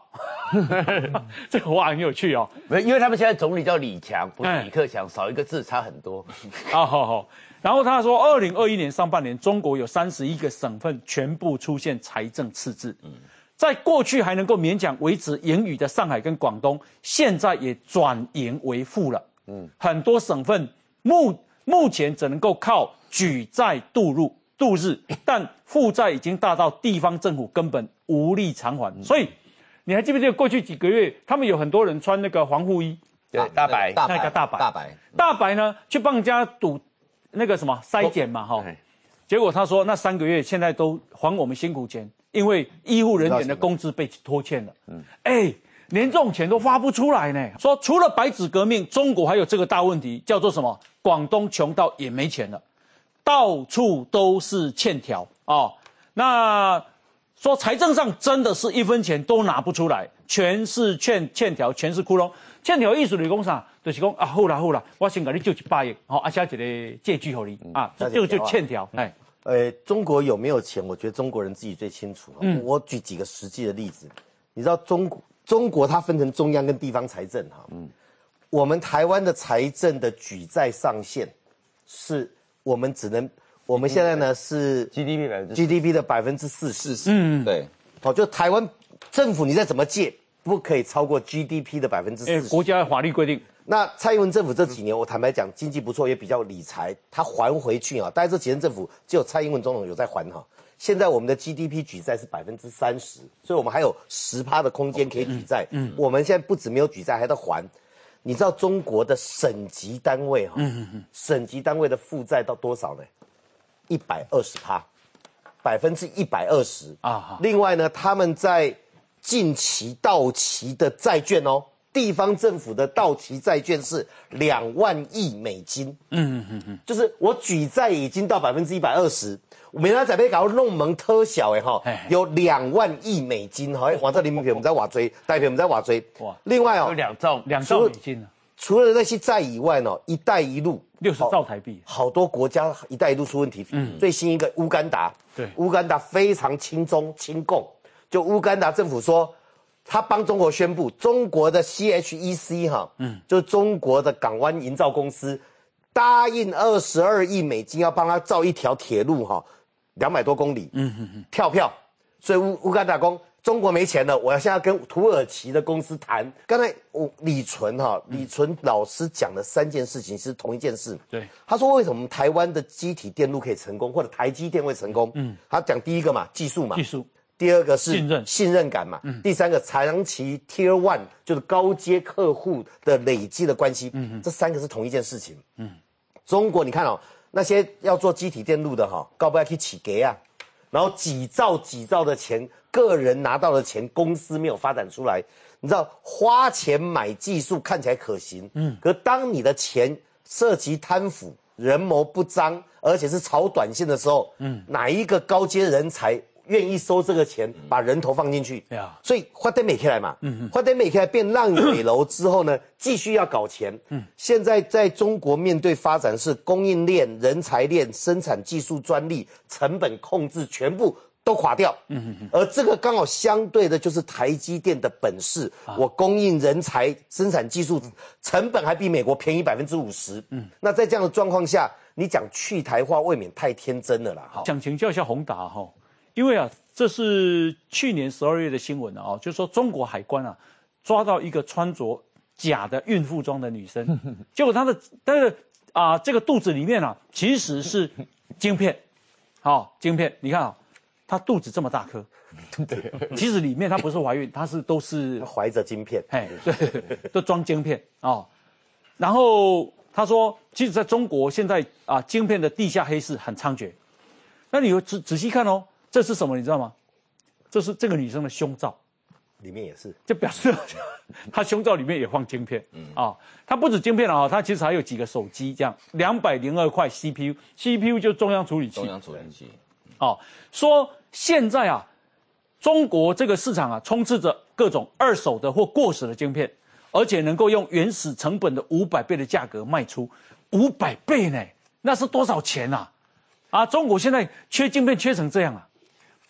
这个话很有趣哦。 没，因为他们现在总理叫李强，不是李克强，少一个字差很多。 啊，好好。然后他说，二零二一年上半年，中国有三十一个省份全部出现财政赤字。嗯，在过去还能够勉强维持盈余的上海跟广东，现在也转盈为负了。嗯，很多省份目目前只能够靠举债度日度日，但负债已经大到地方政府根本无力偿还。所以，你还记不记得过去几个月，他们有很多人穿那个防护衣？ 对，大白， 大白， 那个大白， 大白， 大白呢，去帮人家赌。那个什么筛检嘛，哈、哦，结果他说那三个月现在都还我们辛苦钱，因为医护人员的工资被拖欠了。嗯，哎，连这种钱都发不出来呢。说除了白纸革命，中国还有这个大问题，叫做什么？广东穷到也没钱了，到处都是欠条哦。那说财政上真的是一分钱都拿不出来，全是欠欠条，全是窟窿。欠条意思就是讲啥？就是讲啊，好啦好啦，我先给你借一百亿，好、哦，啊，写一个借据给你、嗯、啊，这个就欠条。哎， 呃，中国有没有钱？我觉得中国人自己最清楚。嗯，我举几个实际的例子，你知道中国中国它分成中央跟地方财政哈。嗯，我们台湾的财政的举债上限是我们只能，我们现在呢是 G D P 百分之 G D P 的百分之四十。 嗯，对， 好，就台湾政府你再怎么借，不可以超过 G D P 的百分之四十。 国家法律规定。 那蔡英文政府这几年，我坦白讲，经济不错，也比较理财，他还回去啊。大概这几年政府只有蔡英文总统有在还哈。现在我们的 G D P 举债是百分之三十，所以我们还有十趴的空间可以举债。嗯，我们现在不止没有举债，还在还。你知道中国的省级单位哈，嗯嗯省级单位的负债到多少呢？一百二十趴，百分之一百二十啊。另外呢，他们在近期到期的债券哦。地方政府的到期债券是两万亿美金，嗯嗯嗯嗯，就是我举债已经到百分之一百二十，我们要在被搞弄蒙特小哎哈，有两万亿美金哈，往这里面我们在瓦追，代表我们在瓦追，哇，另外哦， 有两兆两兆美金呢。 除了那些债以外呢，一带一路六十兆台币， 好多国家一带一路出问题，嗯，最新一个乌干达，对，乌干达非常亲中亲共，就乌干达政府说。他帮中国宣布，中国的 C H E C 哈，嗯，就是中国的港湾营造公司，答应二十二亿美金要帮他造一条铁路哈，两百多公里，嗯嗯嗯，跳票，所以乌乌干达公中国没钱了，我要现在跟土耳其的公司谈。刚才我李纯哈，李纯老师讲的三件事情是同一件事，对，他说为什么台湾的基体电路可以成功，或者台积电会成功？嗯，他讲第一个嘛，技术嘛， 技术。 第二个是信任信任感嘛，嗯，第三个长期 Tier One 就是高阶客户的累积的关系，嗯，这三个是同一件事情，嗯，中国你看哦，那些要做基体电路的哈、哦，高不要去起给啊，然后几兆几兆的钱，个人拿到的钱，公司没有发展出来，你知道花钱买技术看起来可行，嗯，可当你的钱涉及贪腐、人谋不彰，而且是炒短线的时候，嗯，哪一个高阶人才？愿意收这个钱，把人头放进去，对啊，所以花灯美起来嘛，嗯嗯，花灯美起来变烂尾楼之后呢，继续要搞钱，嗯，现在在中国面对发展是供应链、人才链、生产技术专利、成本控制全部都垮掉，嗯嗯，而这个刚好相对的就是台积电的本事，啊、我供应人才、生产技术成本还比美国便宜百分之五十，嗯，那在这样的状况下，你讲去台化未免太天真了啦，哈， 想请教一下宏达哈。因为啊，这是去年十二月的新闻啊，就是说中国海关啊抓到一个穿着假的孕妇装的女生，结果她的她的啊这个肚子里面啊其实是晶片，好、哦、晶片，你看啊、哦，她肚子这么大颗，对，其实里面她不是怀孕，她是都是怀着晶片， 哎，对，都装晶片啊、哦。然后他说，其实在中国现在啊，晶片的地下黑市很猖獗，那你仔仔细看哦。这是什么？你知道吗？这是这个女生的胸罩， 里面也是， 就表示她胸罩里面也放晶片，嗯啊，它不止晶片啊，它其实还有几个手机，这样两百零二块 C P U，C P U 就中央处理器， 中央处理器， 哦，说现在啊，中国这个市场啊，充斥着各种二手的或过时的晶片，而且能够用原始成本的五百倍的价格卖出，五百倍呢，那是多少钱啊？啊，中国现在缺晶片缺成这样啊！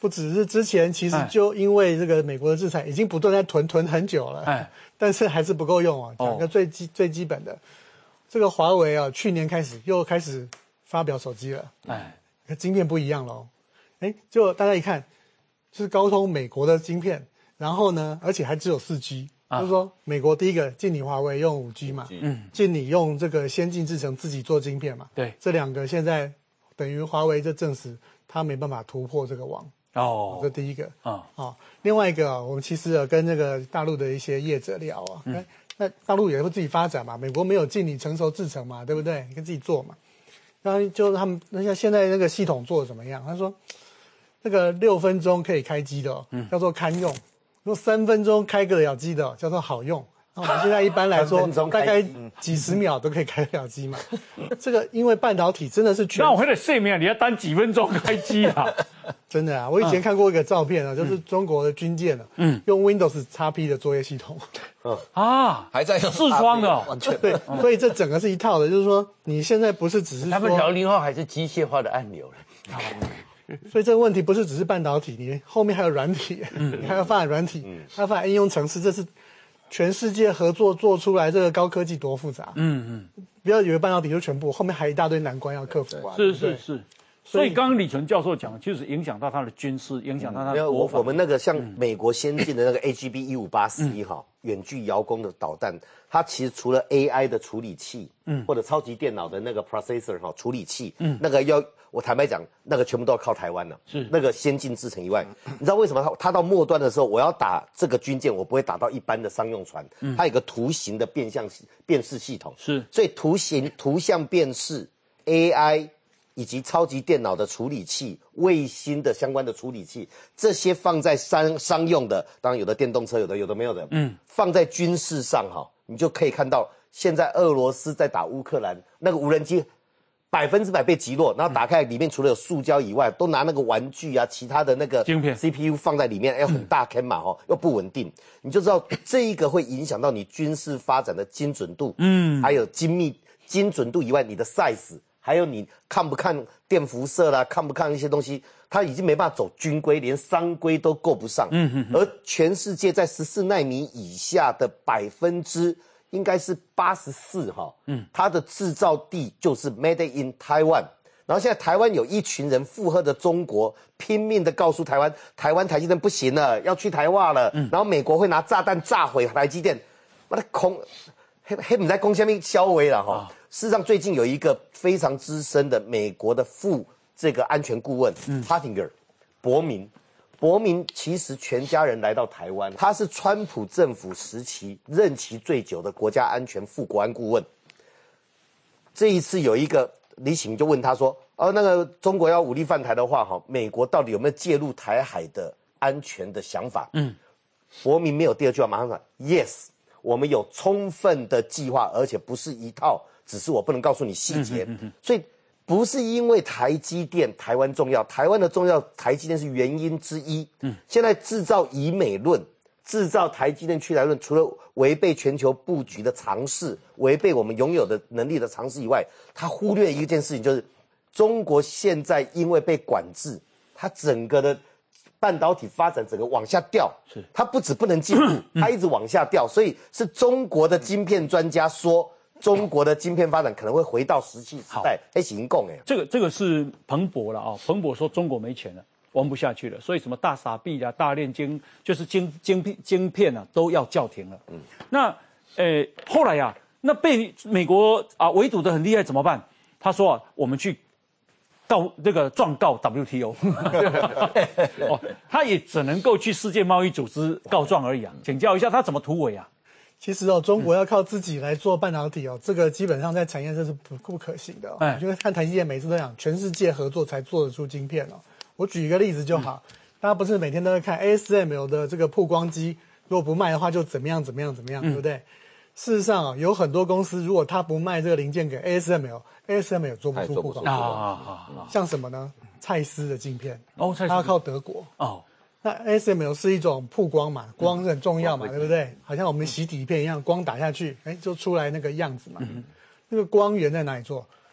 不只是之前，其实就因为这个美国的制裁，已经不断在囤囤很久了，哎，但是还是不够用啊。讲个最基、哦、最基本的，这个华为啊，去年开始又开始发表手机了，哎，晶片不一样喽，哎，就大家一看，就是高通美国的晶片，然后呢，而且还只有 四 G。就是说，美国第一个禁你华为用 五 G 嘛，嗯，禁你用这个先进制程自己做晶片嘛，对，这两个现在等于华为就证实它没办法突破这个网哦，这第一个啊，哦，另外一个、啊、我们其实、啊、跟这个大陆的一些业者聊啊，嗯、那大陆也会自己发展嘛，美国没有禁你成熟制程嘛，对不对？你可以自己做嘛，然后就他们那像现在那个系统做的怎么样？他说那个六分钟可以开机的、哦，嗯，叫做堪用。如果三分钟开个了机的叫做好用，那我们现在一般来说大概几十秒都可以开了机嘛。这个因为半导体真的是全， 那我会得睡眠，你要单几分钟开机啊？ 真的啊，我以前看过一个照片啊，嗯、就是中国的军舰啊，嗯，用 Windows X P 的作业系统， 嗯啊，还在用视窗的、哦， 完全对，所以这整个是一套的，就是说你现在不是只是说他们调零号还是机械化的按钮了。 所以这个问题不是只是半导体，你后面还有软体，嗯、你还要发展软体，嗯、还要发展应用程式，这是全世界合作做出来这个高科技多复杂。嗯嗯，不要以为半导体就全部，后面还一大堆难关要克服啊。 是是是，所以刚刚李纯教授讲，就是影响到他的军事，影响到他的国防。 我我们那个像美国先进的那个 A G B 一五八 C 哈，远距遥攻的导弹，它其实除了 A I 的处理器，嗯，或者超级电脑的那个 processor 哈处理器，嗯，那个要。我坦白讲，那个全部都要靠台湾了。是那个先进制程以外，你知道为什么它它到末端的时候，我要打这个军舰，我不会打到一般的商用船，嗯、它有一个图形的变相辨识系统。是，所以图形、图像辨识、A I 以及超级电脑的处理器、卫星的相关的处理器，这些放在商商用的，当然有的电动车，有的有的没有的，嗯，放在军事上哈，你就可以看到，现在俄罗斯在打乌克兰，那个无人机。百分之百被击落，然后打开里面除了有塑胶以外，都拿那个玩具啊，其他的那个晶片 C P U 放在里面，要很大坑嘛，哦，又不稳定，你就知道这一个会影响到你军事发展的精准度，嗯，还有精密精准度以外，你的 size， 还有你看不看电辐射啦，看不看一些东西，它已经没办法走军规，连商规都够不上，嗯哼哼，而全世界在十四奈米以下的百分之。应该是八十四哈，嗯，它的制造地就是 Made in Taiwan， 然后现在台湾有一群人附和着中国，拼命的告诉台湾，台湾台积电不行了，要去台化了，嗯，然后美国会拿炸弹炸毁台积电，把它空，黑黑不在攻下面销毁了哈。事实上，最近有一个非常资深的美国的副这个安全顾问，嗯 ，Hartinger， 伯明。伯明其实全家人来到台湾，他是川普政府时期任期最久的国家安全副国安顾问。这一次有一个李醒就问他说：“哦，那个中国要武力犯台的话，哈，美国到底有没有介入台海的安全的想法？”嗯，伯明没有第二句话，马上说 ：“Yes， 我们有充分的计划，而且不是一套，只是我不能告诉你细节。嗯”所以。不是因为台积电台湾重要，台湾的重要，台积电是原因之一。嗯，现在制造以美论，制造台积电去台论，除了违背全球布局的尝试，违背我们拥有的能力的尝试以外，他忽略一件事情，就是中国现在因为被管制，它整个的半导体发展整个往下掉。是，它不止不能进步，它一直往下掉，所以是中国的晶片专家说。中国的晶片发展可能会回到石器时代，哎，行共哎， 这个这个是彭博了啊、哦，彭博说中国没钱了，玩不下去了，所以什么大傻逼啊、大炼晶，就是晶晶片晶片啊都要叫停了。嗯，那呃后来呀、啊，那被美国啊围堵得很厉害怎么办？他说啊，我们去告这个状告 W T O， 哦，他也只能够去世界贸易组织告状而已啊。请教一下，他怎么突围啊？ 其实哦，中国要靠自己来做半导体哦，这个基本上在产业上是不不可行的、哦。哎，因为看台积电每次都讲全世界合作才做得出晶片哦。我举一个例子就好，嗯、大家不是每天都在看 A S M L 的这个曝光机，如果不卖的话就怎么样怎么样怎么样，嗯、对不对？事实上啊、哦，有很多公司如果他不卖这个零件给 A S M L，A S M L 做不出曝光机啊。像什么呢？蔡司的晶片哦，它要靠德国哦。那 A S M L 是一种曝光嘛，光是很重要嘛，嗯、对不对？好像我们洗底片一样，光打下去，哎，就出来那个样子嘛。嗯、那个光源在哪里做？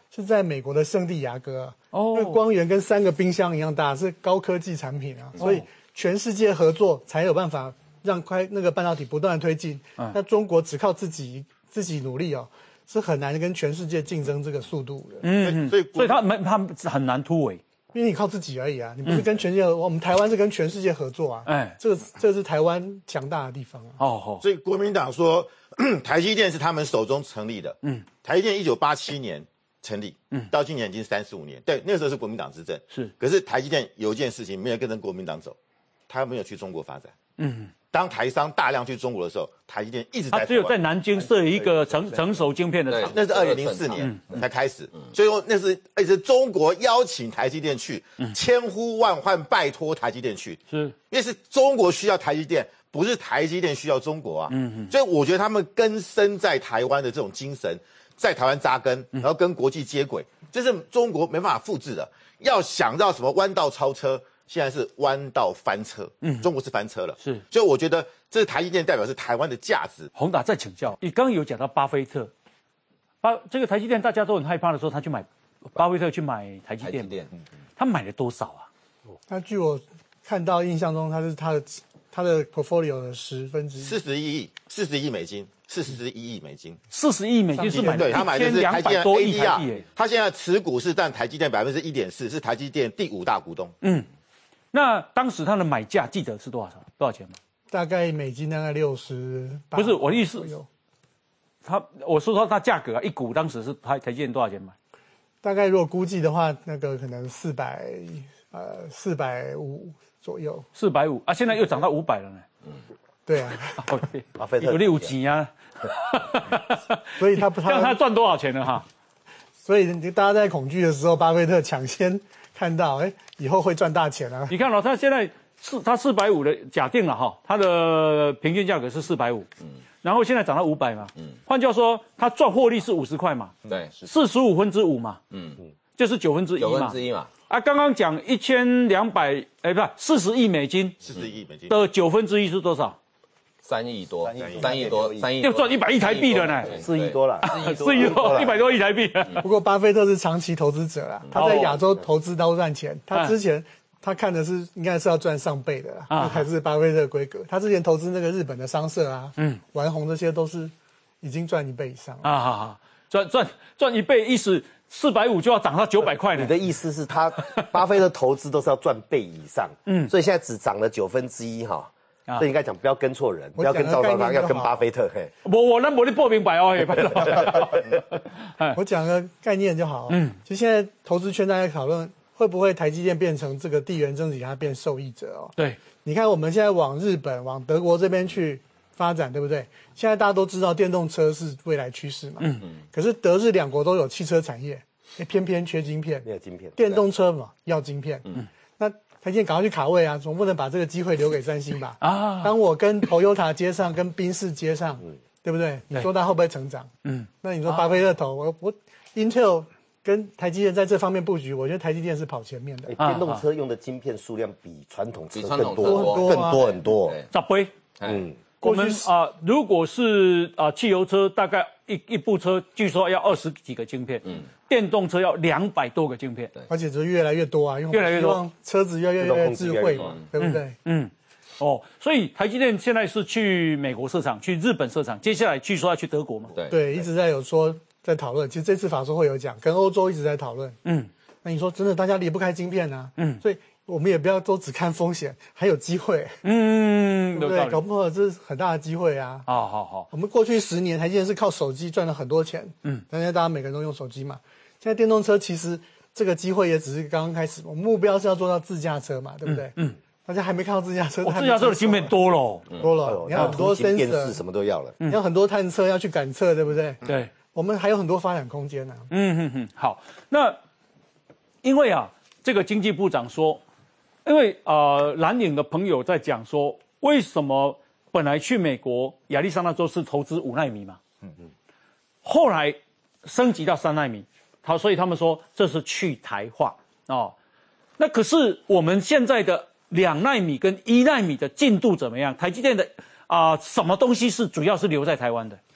是在美国的圣地亚哥，哦，那光源跟三个冰箱一样大，是高科技产品啊，所以全世界合作才有办法让快那个半导体不断的推进。嗯、那中国只靠自己自己努力哦，是很难跟全世界竞争这个速度的。 嗯，所以所以他们他们很难突围。 因为你靠自己而已啊，你不是跟全世界，嗯、我们台湾是跟全世界合作啊。哎，这个这是台湾强大的地方啊。 哦哦，所以国民党说台积电是他们手中成立的。嗯，台积电一九八七年成立，嗯，到今年已经三十五年。对，那个时候是国民党执政。是，可是台积电有一件事情没有跟着国民党走，他没有去中国发展。嗯。当台商大量去中国的时候，台积电一直在。 他只有在南京设一个成成熟晶片的厂， 那是二零零四年才开始，所以说那是一直中国邀请台积电去，千呼万唤拜托台积电去，是因为是中国需要台积电，不是台积电需要中国啊。嗯嗯，所以我觉得他们根深在台湾的这种精神，在台湾扎根，然后跟国际接轨，这是中国没办法复制的。要想到什么弯道超车。现在是弯道翻车，嗯，中国是翻车了，是，所以我觉得这是台积电代表是台湾的价值。 宏达再请教，你刚刚有讲到巴菲特，巴这个台积电大家都很害怕的时候，他去买，巴菲特去买台积电，台积电，他买了多少啊？ 他据我看到印象中，他是他的他的 portfolio 的十分之一， 四十一亿，四十亿美金，四十一亿美金， 四十亿美金是买对，他买的是台积电多 A D R，他现在持股是占台积电百分之一点四，是台积电第五大股东，嗯。 那当时他的买价记得是多少多少钱吗？ 大概美金大概六十。 不是我的意思，他我说说他价格啊，一股当时是台台积电多少钱买？ 大概如果估计的话，那个可能四百呃四百五左右。 四百五啊，现在又涨到五百了呢。嗯， 对啊， 巴菲特有六级啊。 所以他不他他赚多少钱了哈？ 所以大家在恐惧的时候，巴菲特抢先看到，哎，以后会赚大钱啊！ 你看哦，他现在四他四百五的假定了哈，他的平均价格是四百五，嗯，然后现在涨到五百嘛，嗯，换句话说，他赚获利是五十块嘛， 对， 四十五分之五嘛，嗯嗯，就是九分之一嘛， 九分之一嘛， 啊，刚刚讲一千两百，哎，不是四十亿美金， 四十亿美金的九分之一是多少？ 三亿多，三亿多，三亿就赚一百亿台币了呢， 四亿多了， 四亿多，一百多亿台币。 不过巴菲特是长期投资者啦，他在亚洲投资都赚钱。他之前他看的是应该是要赚上倍的啦，那才是巴菲特规格。他之前投资那个日本的商社啊，嗯，丸红这些都是已经赚一倍以上啊，好好赚赚赚一倍，意思四百五就要涨到九百块呢。 你的意思是他巴菲特投资都是要赚倍以上，嗯，所以现在只涨了九分之一哈。这应该讲不要跟错人，不要跟赵少康，要跟巴菲特。嘿， 我我那我你不明白哦， 我讲个概念就好。嗯，就现在投资圈大家讨论会不会台积电变成这个地缘政治，它变受益者哦。 对， 你看我们现在往日本、往德国这边去发展，对不对？现在大家都知道电动车是未来趋势嘛。嗯嗯。可是德日两国都有汽车产业，偏偏缺晶片。 没有晶片。 电动车嘛，要晶片。嗯。那台积电赶快去卡位啊，总不能把这个机会留给三星吧？啊！当我跟 Toyota 接上，跟宾士接上，嗯、对不对？你说它会不会成长？嗯，那你说巴菲特投我我 Intel 跟台积电在这方面布局，我觉得台积电是跑前面的。 欸、电动车用的晶片数量比传统车更多很多， 更多很多。 十倍。嗯，我们啊、呃，如果是啊、呃、汽油车，大概一一部车据说要二十几个晶片。嗯。电动车要两百多个晶片， 而且是越来越多啊，因为越来越多， 车子越来越智慧嘛，对不对？ 嗯，哦，所以台积电现在是去美国设厂，去日本设厂，接下来据说要去德国嘛？ 对对，一直在有说在讨论。其实这次法说会有讲，跟欧洲一直在讨论。嗯，那你说真的，大家离不开晶片啊？嗯，所以我们也不要都只看风险，还有机会。嗯，对不对？搞不好这是很大的机会啊！ 好好好， 我们过去十年台积电是靠手机赚了很多钱。嗯，现在大家每个人都用手机嘛。现在电动车其实这个机会也只是刚刚开始，我们目标是要做到自驾车嘛，对不对？嗯，嗯大家还没看到自驾车， 哦、自驾车的芯片多了， 多了，你要很多 sensor 什么都要了， 你要很多探测要去感测，对不对？ 对， 我们还有很多发展空间呢、啊。 嗯哼哼，好，那因为啊，这个经济部长说，因为呃蓝营的朋友在讲说，为什么本来去美国亚利桑那州是投资五纳米嘛，嗯嗯，后来升级到三纳米。好，所以他们说这是去台化哦。那可是我们现在的两奈米跟一奈米的进度怎么样？台积电的啊、呃，什么东西是主要是留在台湾的？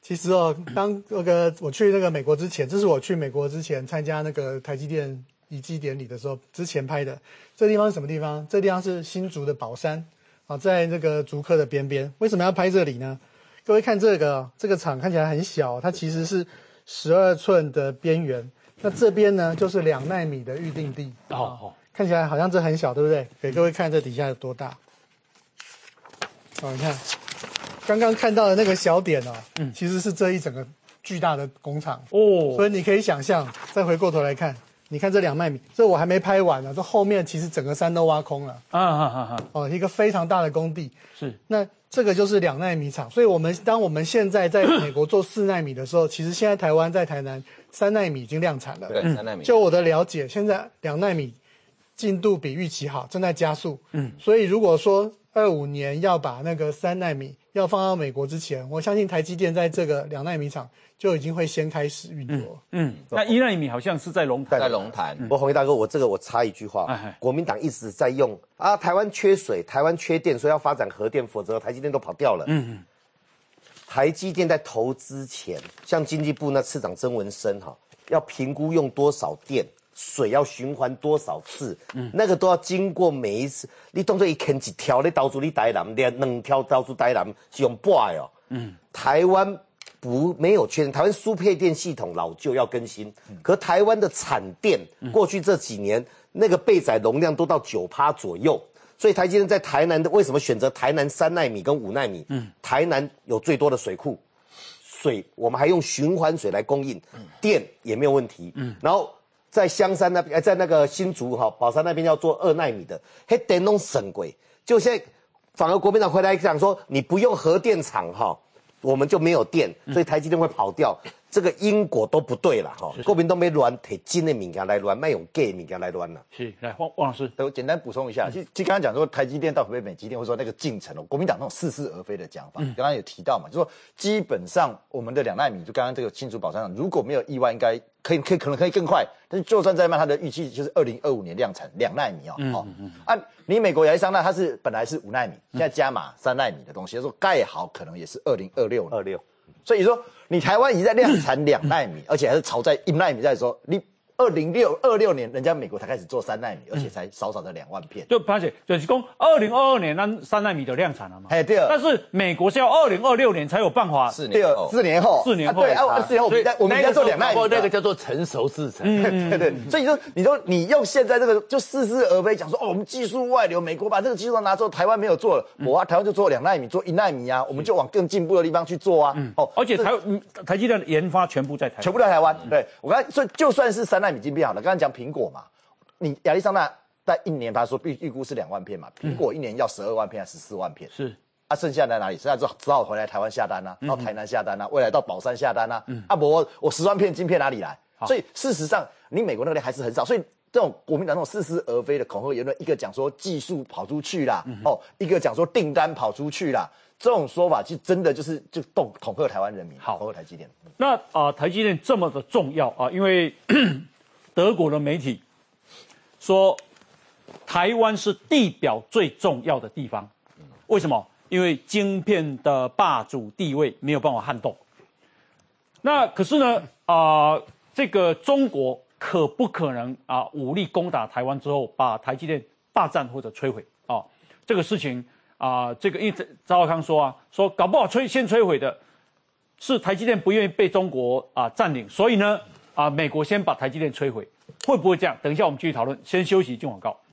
其实哦，当那个我去那个美国之前，这是我去美国之前参加那个台积电移机典礼的时候之前拍的。这地方是什么地方？这地方是新竹的宝山，啊，在那个竹科的边边。为什么要拍这里呢？各位看这个，这个厂看起来很小，它其实是十二寸的边缘。那这边呢，就是两奈米的预定地。哦哦，看起来好像这很小，对不对？给各位看这底下有多大。哦，你看。刚刚看到的那个小点哦，嗯，其实是这一整个巨大的工厂哦，所以你可以想象，再回过头来看，你看这两奈米，这我还没拍完呢，这后面其实整个山都挖空了啊啊啊啊！哦，一个非常大的工地是，那这个就是两奈米厂，所以我们当我们现在在美国做四奈米的时候，其实现在台湾在台南三奈米已经量产了，对，三奈米。就我的了解，现在两奈米进度比预期好，正在加速，嗯，所以如果说二五年要把那个三奈米要放到美国之前，我相信台积电在这个两奈米厂就已经会先开始运作。嗯，嗯那一奈米好像是在龙潭， 在龙潭。 不过鸿毅大哥，我这个我插一句话，哎、国民党一直在用啊，台湾缺水，台湾缺电，所以要发展核电，否则台积电都跑掉了。嗯嗯。台积电在投资前，像经济部那次长曾文生哈，要评估用多少电。水要循环多少次？嗯，那个都要经过每一次。你当作一坑一条，你投资你台南，两两条投资台南是用八的哦。嗯，台湾不没有缺电，台湾输配电系统老旧要更新。嗯、可台湾的产电、嗯、过去这几年那个备载容量都到九趴左右，所以台积电在台南的为什么选择台南三奈米跟五奈米？嗯，台南有最多的水库，水我们还用循环水来供应，嗯、电也没有问题。嗯，然后。在香山那边，在那个新竹哈宝山那边要做二奈米的，嘿，电弄省鬼。就现在，反而国民党回来讲说，你不用核电厂哈，我们就没有电，所以台积电会跑掉。嗯、这个因果都不对了哈。国民党没乱提真的物件来乱，卖用假的物件来乱了。 是，来汪汪老师， 我简单补充一下，就就刚刚讲说台积电到北美积电，或者说那个进程哦，国民党那种似是而非的讲法，嗯、刚刚有提到嘛，就说基本上我们的两奈米，就刚刚这个新竹宝山厂，如果没有意外，应该。可以可以可能可以更快，但是就算再慢，它的预期就是二零二五年量产两奈米哦。嗯嗯嗯。啊，你美国亚利桑那它是本来是五奈米，现在加码三奈米的东西，说盖好可能也是二零二六二六。所以说你台湾已经在量产两奈米，而且还是朝在一奈米在说你。二零六二六年，人家美国才开始做三奈米，而且才少少的两万片。 就而且就是讲，二零二二年那三奈米的量产了嘛。 哎，对。 但是美国是要二零二六年才有办法。 四年后。 四年后。 四年后。 对啊，四年后我们在我们在做两奈米， 那个叫做成熟制程。 嗯，对对。所以说，你说你用现在这个就似是而非，讲说哦，我们技术外流，美国把这个技术拿走，台湾没有做了，我啊，台湾就做两奈米，做一奈米啊，我们就往更进步的地方去做啊。 哦，而且台台积电的研发全部在台湾， 全部在台湾。对我刚才所以就算是三奈米晶片好了，刚刚讲。苹果嘛，你亚利桑那在一年，他说预预估是两万片嘛，苹果一年要十二万片还是十四万片？是啊，剩下在哪里？剩下之后只好回来台湾下单啊，到台南下单啊，未来到宝山下单啊。嗯、啊，我我十万片晶片哪里来？所以事实上，你美国那个量还是很少，所以这种国民党那种似是而非的恐吓言论，一个讲说技术跑出去啦，嗯、哦，一个讲说订单跑出去啦。这种说法其实真的就是就动恐吓台湾人民，恐吓台积电。 那啊、呃，台积电这么的重要啊，因为德国的媒体说，台湾是地表最重要的地方。为什么？因为晶片的霸主地位没有办法撼动。那可是呢，啊、呃，这个中国可不可能啊、呃、武力攻打台湾之后，把台积电霸占或者摧毁啊、哦？这个事情啊、呃，这个因为赵少康说啊，说搞不好摧先摧毁的是台积电不愿意被中国啊、呃、占领，所以呢。啊，美国先把台积电摧毁，会不会这样？等一下我们继续讨论。先休息，进广告。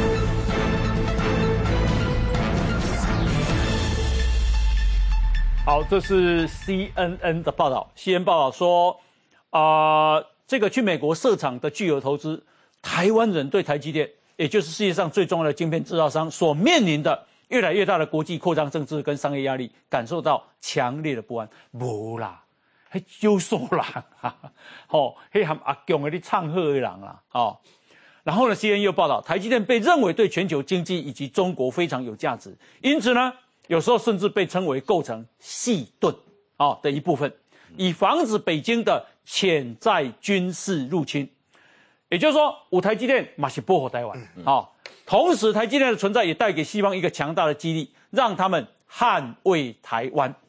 好，这是 C N N 的报道。C N N 报道说，啊、呃，这个去美国设厂的巨额投资，台湾人对台积电，也就是世界上最重要的晶片制造商所面临的越来越大的国际扩张政治跟商业压力，感受到强烈的不安。无啦。迄少数人啊，吼，迄含阿强的咧唱和的人啦，哦，然后呢 ，C N N 又报道，台积电被认为对全球经济以及中国非常有价值，因此呢，有时候甚至被称为构成细盾啊的一部分，以防止北京的潜在军事入侵。也就是说，有台积电嘛是保护台湾啊、哦，同时台积电的存在也带给西方一个强大的激励，让他们捍卫台湾。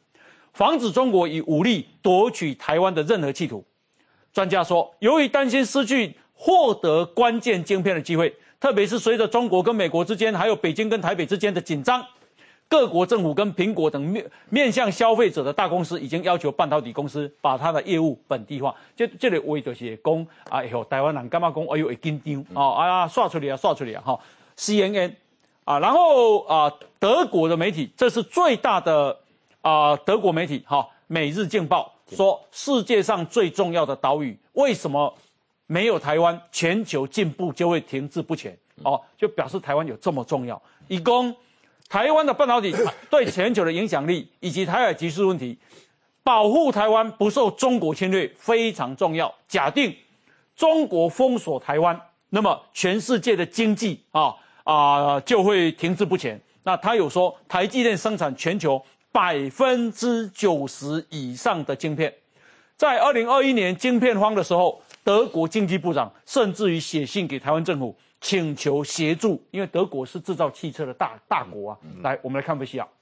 防止中国以武力夺取台湾的任何企图。专家说，由于担心失去获得关键晶片的机会，特别是随着中国跟美国之间，还有北京跟台北之间的紧张，各国政府跟苹果等面面向消费者的大公司已经要求半导体公司把它的业务本地化。这这个话就是讲啊，以后台湾人干嘛讲，哎呦会紧张哦，啊刷出来啊刷出来啊哈 ，C N N 啊，然后啊德国的媒体，这是最大的啊德国媒体哈，《每日镜报》说世界上最重要的岛屿为什么没有台湾，全球进步就会停滞不前哦，就表示台湾有这么重要。以供台湾的半导体对全球的影响力，以及台海局势问题，保护台湾不受中国侵略非常重要。假定中国封锁台湾，那么全世界的经济啊啊就会停滞不前。那他有说，台积电生产全球百分之九十以上的晶片。在二零二一年晶片荒的时候，德国经济部长甚至于写信给台湾政府，请求协助，因为德国是制造汽车的大大国啊。来，我们来看分析啊。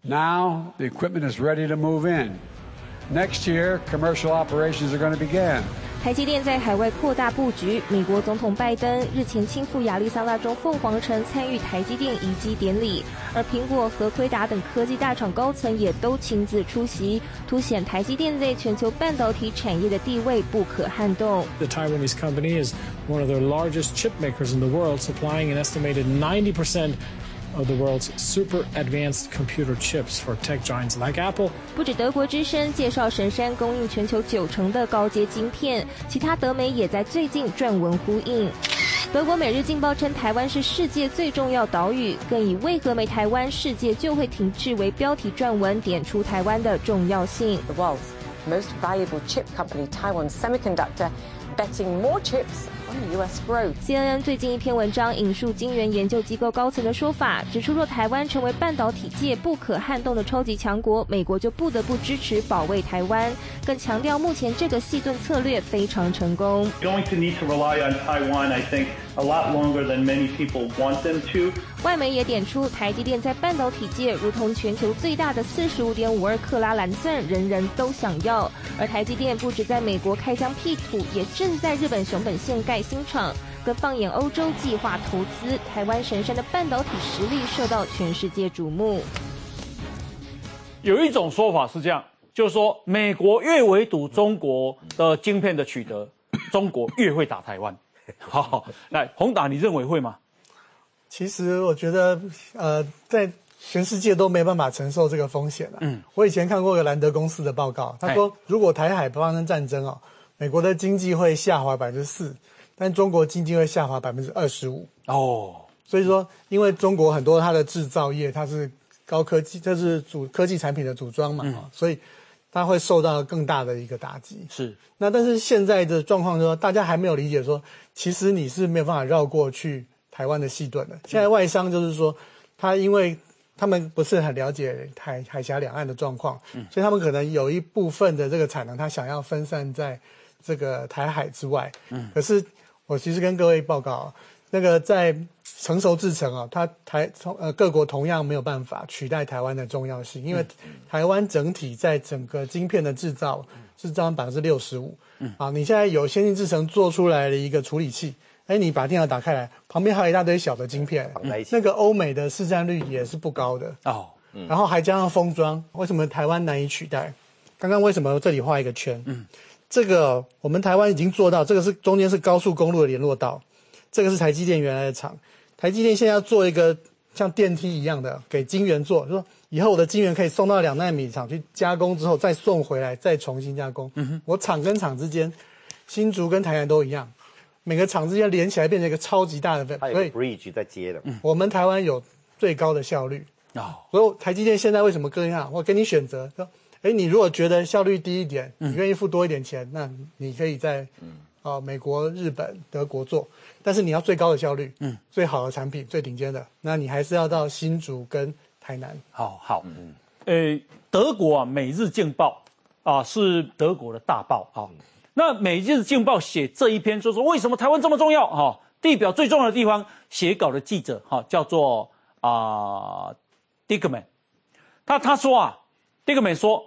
Now the equipment is ready to move in. Next year, commercial operations are going to begin. 台积电在海外扩大布局，美国总统拜登日前亲赴亚利桑那州凤凰城参与台积电移机典礼，而苹果和辉达等科技大厂高层也都亲自出席，凸显台积电在全球半导体产业的地位不可撼动。 The Taiwanese company is one of the largest chip makers in the world, supplying an estimated ninety percent of the world's super advanced computer chips for tech giants like Apple. 不止德国之声介绍神山供应全球九成的高阶晶片，其他德媒也在最近撰文呼应。德国《每日镜报》称台湾是世界最重要岛屿，更以为何没台湾世界就会停滞为标题撰文，点出台湾的重要性。 The world's most valuable chip company, Taiwan Semiconductor, betting more chips on U S growth. C N N 最近一篇文章引述晶圆研究机构高层的说法，指出若台湾成为半导体界不可撼动的超级强国，美国就不得不支持保卫台湾，更强调目前这个细盾策略非常成功。 Going to need to rely on Taiwan, I think, a lot longer than many people want them to. 外媒也点出，台积电在半导体界如同全球最大的 四十五点五二 克拉蓝钻，人人都想要。而台积电不止在美国开疆辟土，也正在日本熊本县盖新厂，更放眼欧洲计划投资，台湾神山的半导体实力受到全世界瞩目。 有一种说法是这样，就是说美国越围堵中国的晶片的取得，中国越会打台湾。好，来宏达，你认为会吗？ 其实我觉得，呃，在全世界都没办法承受这个风险了。嗯，我以前看过一个兰德公司的报告，他说，如果台海发生战争哦，美国的经济会下滑百分之四，但中国经济会下滑百分之二十五。哦，所以说，因为中国很多它的制造业，它是高科技，这是主科技产品的组装嘛，嗯、所以它会受到更大的一个打击。 是。 那但是现在的状况就是说，大家还没有理解说，其实你是没有办法绕过去台湾的细盾的。现在外商就是说，他因为他们不是很了解海海峡两岸的状况，嗯、所以他们可能有一部分的这个产能，他想要分散在这个台海之外。嗯，可是我其实跟各位报告，那个在成熟制程啊，它台呃各国同样没有办法取代台湾的重要性，因为台湾整体在整个晶片的制造是占百分之六十五。嗯，啊，你现在有先进制程做出来的一个处理器。哎，你把电脑打开来，旁边还有一大堆小的晶片，那个欧美的市占率也是不高的哦。嗯、然后还加上封装，为什么台湾难以取代？刚刚为什么这里画一个圈？嗯，这个我们台湾已经做到，这个是中间是高速公路的联络道，这个是台积电原来的厂。台积电现在要做一个像电梯一样的给晶圆做，就说以后我的晶圆可以送到两奈米厂去加工之后再送回来，再重新加工。嗯哼，我厂跟厂之间，新竹跟台南都一样。每个厂之间连起来变成一个超级大的， 所以 bridge 在接的。 我们台湾有最高的效率啊，所以台积电现在为什么这样？我给你选择说，哎，你如果觉得效率低一点，你愿意付多一点钱，那你可以在呃美国、日本、德国做，但是你要最高的效率，嗯，最好的产品、最顶尖的，那你还是要到新竹跟台南。 好好，嗯，呃，德国啊，《每日镜报》啊是德国的大报啊。那《每日镜报》写这一篇，就说为什么台湾这么重要？哈、哦，地表最重要的地方，写稿的记者哈、哦、叫做啊、呃、Dickman， 他他说啊 ，Dickman 说，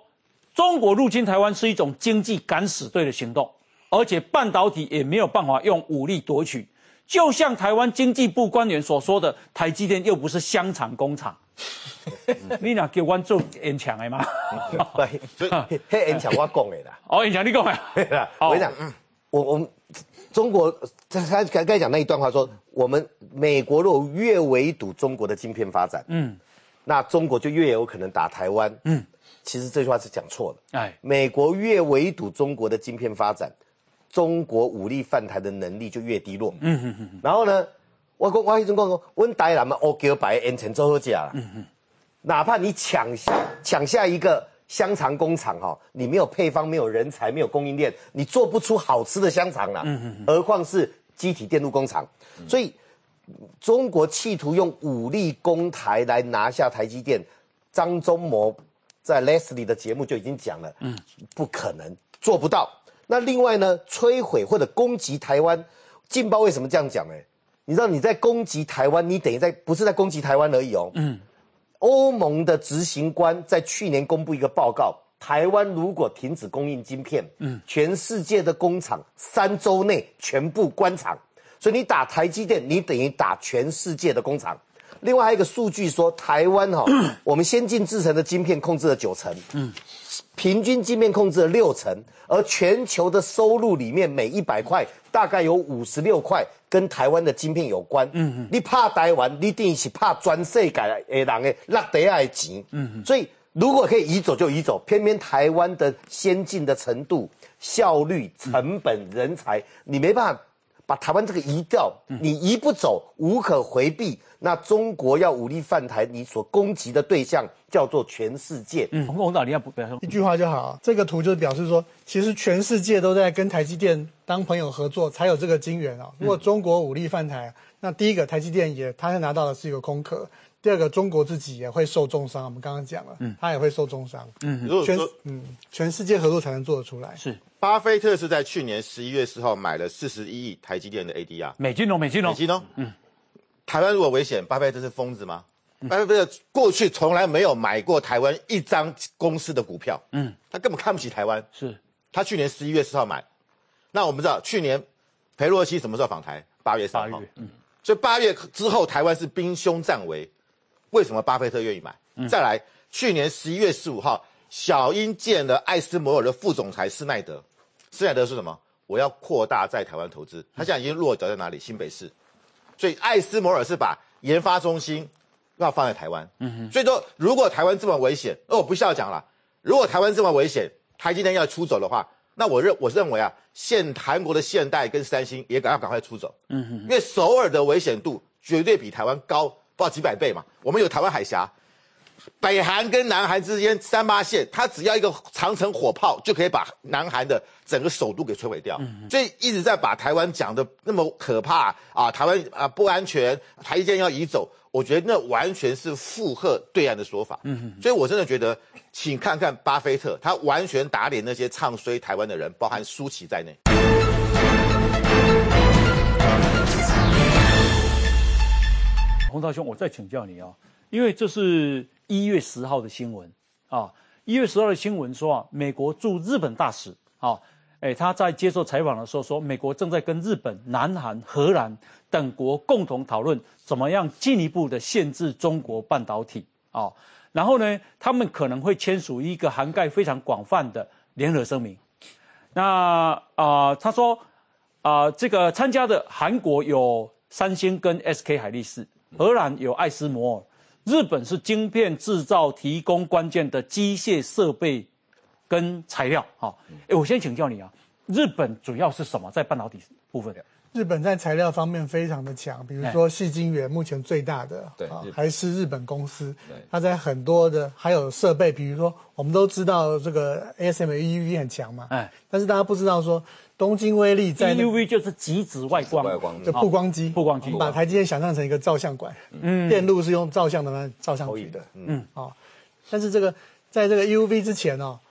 中国入侵台湾是一种经济敢死队的行动，而且半导体也没有办法用武力夺取。就像台湾经济部官员所说的，台积电又不是香肠工厂。你哪叫我做烟厂的吗？ 所以迄烟厂我讲的啦。 哦，烟厂你讲的。 我跟你讲，我我们中国他刚才讲那一段话说，我们美国如果越围堵中国的晶片发展，嗯，那中国就越有可能打台湾。嗯，其实这句话是讲错了。哎，美国越围堵中国的晶片发展，中国武力犯台的能力就越低落。嗯嗯嗯。然后呢？我讲，我迄阵讲讲，阮台南嘛乌桥牌烟尘做好食啦。嗯嗯。哪怕你抢下抢下一个香肠工厂哈，你没有配方、没有人才、没有供应链，你做不出好吃的香肠啦。嗯嗯。何况是机体电路工厂，嗯、所以中国企图用武力攻台来拿下台积电，张忠谋在 Leslie 的节目就已经讲了，嗯，不可能，做不到。那另外呢，摧毁或者攻击台湾，劲爆为什么这样讲呢？你知道你在攻击台湾，你等于在不是在攻击台湾而已哦。嗯，欧盟的执行官在去年公布一个报告，台湾如果停止供应晶片，嗯，全世界的工厂三周内全部关厂。所以你打台积电，你等于打全世界的工厂。另外还有一个数据说，台湾哈、哦，我们先进制程的晶片控制了九成，嗯，平均晶片控制了六成，而全球的收入里面，每一百块大概有五十六块跟台湾的晶片有关。嗯嗯，你怕台湾，你一定是怕全世界的人的落地的钱。嗯嗯，所以如果可以移走就移走，偏偏台湾的先进的程度、效率、成本、人才，你没办法把台湾这个移掉，你移不走，无可回避。那中国要武力犯台，你所攻击的对象叫做全世界。嗯， 洪导，你要不表示一句话就好。这个图就是表示说，其实全世界都在跟台积电当朋友合作，才有这个晶圆啊。如果中国武力犯台，那第一个台积电也，他拿到的是一个空壳；第二个，中国自己也会受重伤。我们刚刚讲了，嗯，他也会受重伤。嗯，全嗯全世界合作才能做得出来。 是。 巴菲特是在去年十一月四号买了四十一亿台积电的 A D R， 美金哦，美金哦， 美金哦。嗯，台湾如果危险，巴菲特是疯子吗？嗯、巴菲特过去从来没有买过台湾一张公司的股票，嗯，他根本看不起台湾。 是， 他去年十一月四号买，那我们知道去年裴洛西什么时候访台？八月三号。嗯，所以八月之后台湾是兵凶战危，为什么巴菲特愿意买？嗯、再来，去年十一月十五号，小英见了艾斯摩尔的副总裁施耐德。施耐德是什么？我要扩大在台湾投资。他现在已经落脚在哪里？新北市。所以艾斯摩尔是把研发中心要放在台湾。嗯哼。所以说，如果台湾这么危险，哦，我不需要讲了。如果台湾这么危险，台积电要出走的话，那我认我认为啊，现韩国的现代跟三星也赶要赶快出走。嗯哼。因为首尔的危险度绝对比台湾高，不知道几百倍嘛。我们有台湾海峡。北韩跟南韩之间三八线，它只要一个长城火炮就可以把南韩的整个首都给摧毁掉，嗯、所以一直在把台湾讲的那么可怕啊，台湾啊不安全，台积电要移走，我觉得那完全是附和对岸的说法。嗯、所以我真的觉得，请看看巴菲特，他完全打脸那些唱衰台湾的人，包含舒淇在内。 洪道兄，我再请教你啊、哦，因为这是一月十号的新闻啊，一月十号的新闻说啊，美国驻日本大使啊，哎，他在接受采访的时候说，美国正在跟日本、南韩、荷兰等国共同讨论怎么样进一步的限制中国半导体啊，然后呢，他们可能会签署一个涵盖非常广泛的联合声明。那啊、呃，他说啊、呃，这个参加的韩国有三星跟 S K 海力士，荷兰有艾斯摩尔。日本是晶片制造提供关键的机械设备跟材料，哈，哎，我先请教你啊，日本主要是什么在半导体部分？ 日本在材料方面非常的强，比如说矽晶圆，目前最大的对、啊、还是日本公司，它在很多的还有设备，比如说我们都知道这个 A S M E U V 很强嘛，哎，但是大家不知道说东京威力在 E U V 就是极紫外光， 就曝光机， 曝光机， 把台积电想象成一个照相馆，嗯，电路是用照相的照相局的，嗯，啊、哦，但是这个在这个 E U V 之前哦，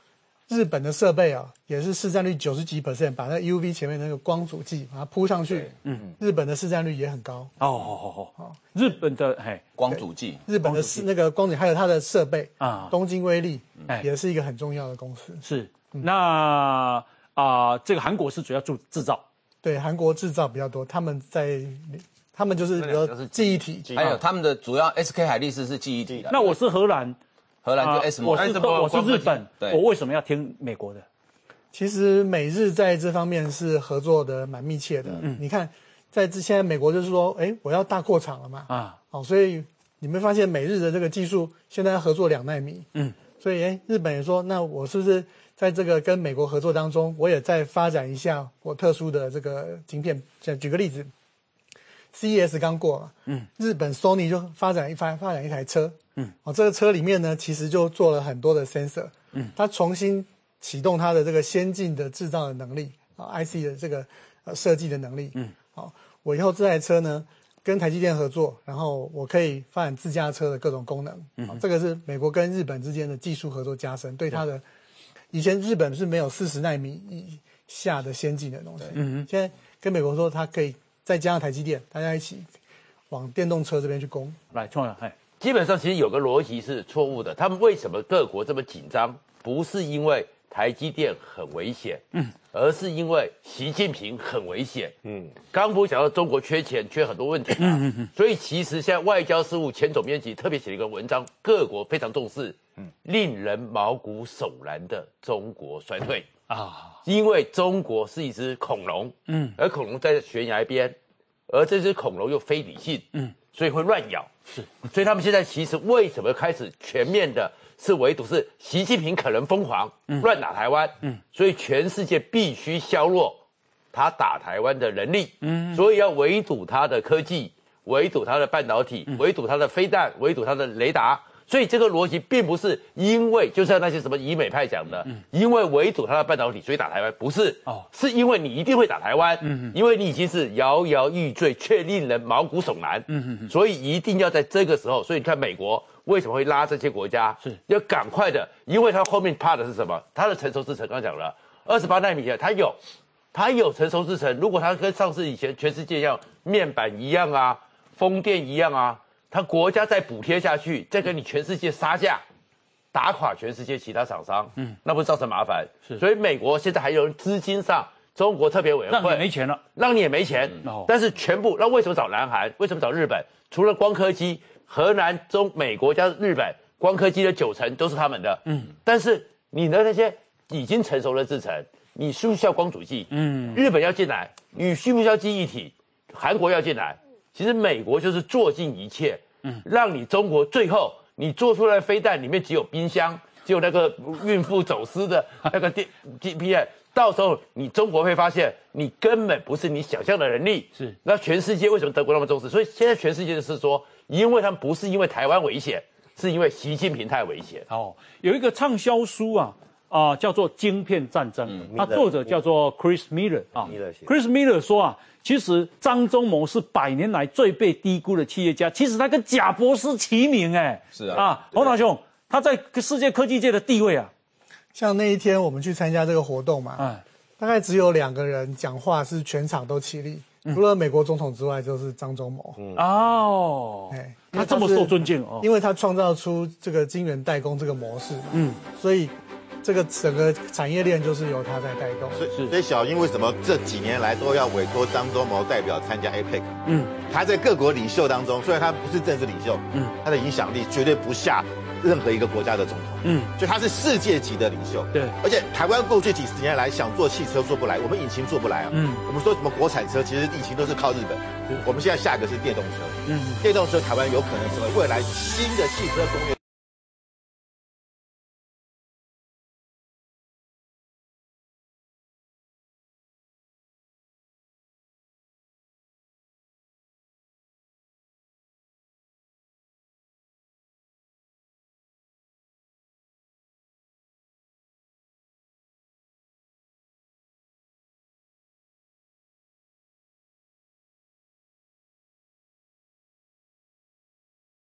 日本的设备啊，也是市占率九十几 percent， 把那 U V 前面那个光阻剂把它铺上去，嗯，日本的市占率也很高。 哦，好好好，好，日本的嘿光阻剂， 日本的是那个光阻，还有它的设备啊，东京威力也是一个很重要的公司。 是，那啊、呃，这个韩国是主要做制造， 对，韩国制造比较多，他们在。他们就是比如说记忆体， 还有他们的主要 S K 海力士是记忆体的。 那我是荷兰， 荷兰就 S，、呃、 我是我是日本，我为什么要听美国的？ 其实美日在这方面是合作的蛮密切的。嗯，你看，在之前美国就是说，哎，我要大扩厂了嘛，啊，好，所以你们发现美日的这个技术现在要合作两奈米，嗯，所以哎，日本也说，那我是不是在这个跟美国合作当中，我也在发展一下我特殊的这个晶片？举个例子。C E S 刚过嘛，嗯，日本 Sony 就发展一发发展一台车，嗯，哦，这个车里面呢，其实就做了很多的 sensor， 嗯，它重新启动它的这个先进的制造的能力啊 ，I C 的这个呃设计的能力，嗯，好，我以后这台车呢跟台积电合作，然后我可以发展自驾车的各种功能，嗯，这个是美国跟日本之间的技术合作加深，对它的以前日本是没有四十奈米以下的先进的东西，嗯，现在跟美国说它可以。再加上台积电，大家一起往电动车这边去攻。 来，创阳，哎， 基本上其实有个逻辑是错误的。他们为什么各国这么紧张？不是因为台积电很危险，嗯，而是因为习近平很危险，嗯。刚不是讲到中国缺钱，缺很多问题嘛，嗯嗯嗯。所以其实现在外交事务前总编辑特别写了一个文章，各国非常重视，嗯，令人毛骨悚然的中国衰退。啊，因为中国是一只恐龙，嗯，而恐龙在悬崖边，而这只恐龙又非理性，嗯，所以会乱咬，是，所以他们现在其实为什么开始全面的是围堵，是习近平可能疯狂，嗯，乱打台湾，嗯，所以全世界必须削弱他打台湾的能力，嗯，所以要围堵他的科技，围堵他的半导体，嗯，围堵他的飞弹，围堵他的雷达。所以这个逻辑并不是因为就像那些什么以美派讲的，嗯、因为围堵他的半导体所以打台湾，不是，哦，是因为你一定会打台湾，嗯、因为你已经是摇摇欲坠，却令人毛骨悚然，嗯、所以一定要在这个时候。所以你看美国为什么会拉这些国家，是要赶快的，因为他后面怕的是什么？他的成熟制程刚刚讲了，二十八奈米的，他有，他有成熟制程。如果他跟上次以前全世界一样，面板一样啊，风电一样啊。他国家再补贴下去，再跟你全世界杀价，打垮全世界其他厂商，嗯，那不是造成麻烦？是，所以美国现在还有资金上，中国特别委员会让你没钱了， 让你也没钱，嗯、但是全部那为什么找南韩？为什么找日本？除了光刻机，荷兰、中美国加日本，光刻机的九成都是他们的，嗯，但是你的那些已经成熟的制程，你需不需要光阻剂？嗯，日本要进来，你需不需要记忆体？韩国要进来。其实美国就是做尽一切，嗯，让你中国最后你做出来的飞弹里面只有冰箱，只有那个孕妇走私的那个电 G P S， 到时候你中国会发现你根本不是你想象的能力，是。那全世界为什么德国那么重视？所以现在全世界就是说，因为他们不是因为台湾危险，是因为习近平太危险。 哦，有一个畅销书啊。啊、呃，叫做《晶片战争》，嗯，它作者叫做 Chris Miller 啊。Chris Miller 说啊，其实张忠谋是百年来最被低估的企业家，其实他跟贾博士齐名，哎， 是啊。 啊，洪大兄，他在世界科技界的地位啊， 像那一天我们去参加这个活动嘛，嗯，大概只有两个人讲话是全场都起立，嗯、除了美国总统之外，就是张忠谋。嗯、 哦，哎，他这么受尊敬哦， 因为他创造出这个晶圆代工这个模式，嗯，所以。这个整个产业链就是由他在带动， 所以所以小英为什么这几年来都要委托张忠谋代表参加 A P E C？ 嗯，他在各国领袖当中，虽然他不是政治领袖，嗯，他的影响力绝对不下任何一个国家的总统，嗯，所以他是世界级的领袖， 对。 而且台湾过去几十年来想做汽车做不来，我们引擎做不来啊，嗯，我们说什么国产车，其实引擎都是靠日本，我们现在下一个是电动车，嗯，电动车台湾有可能成为未来新的汽车工业。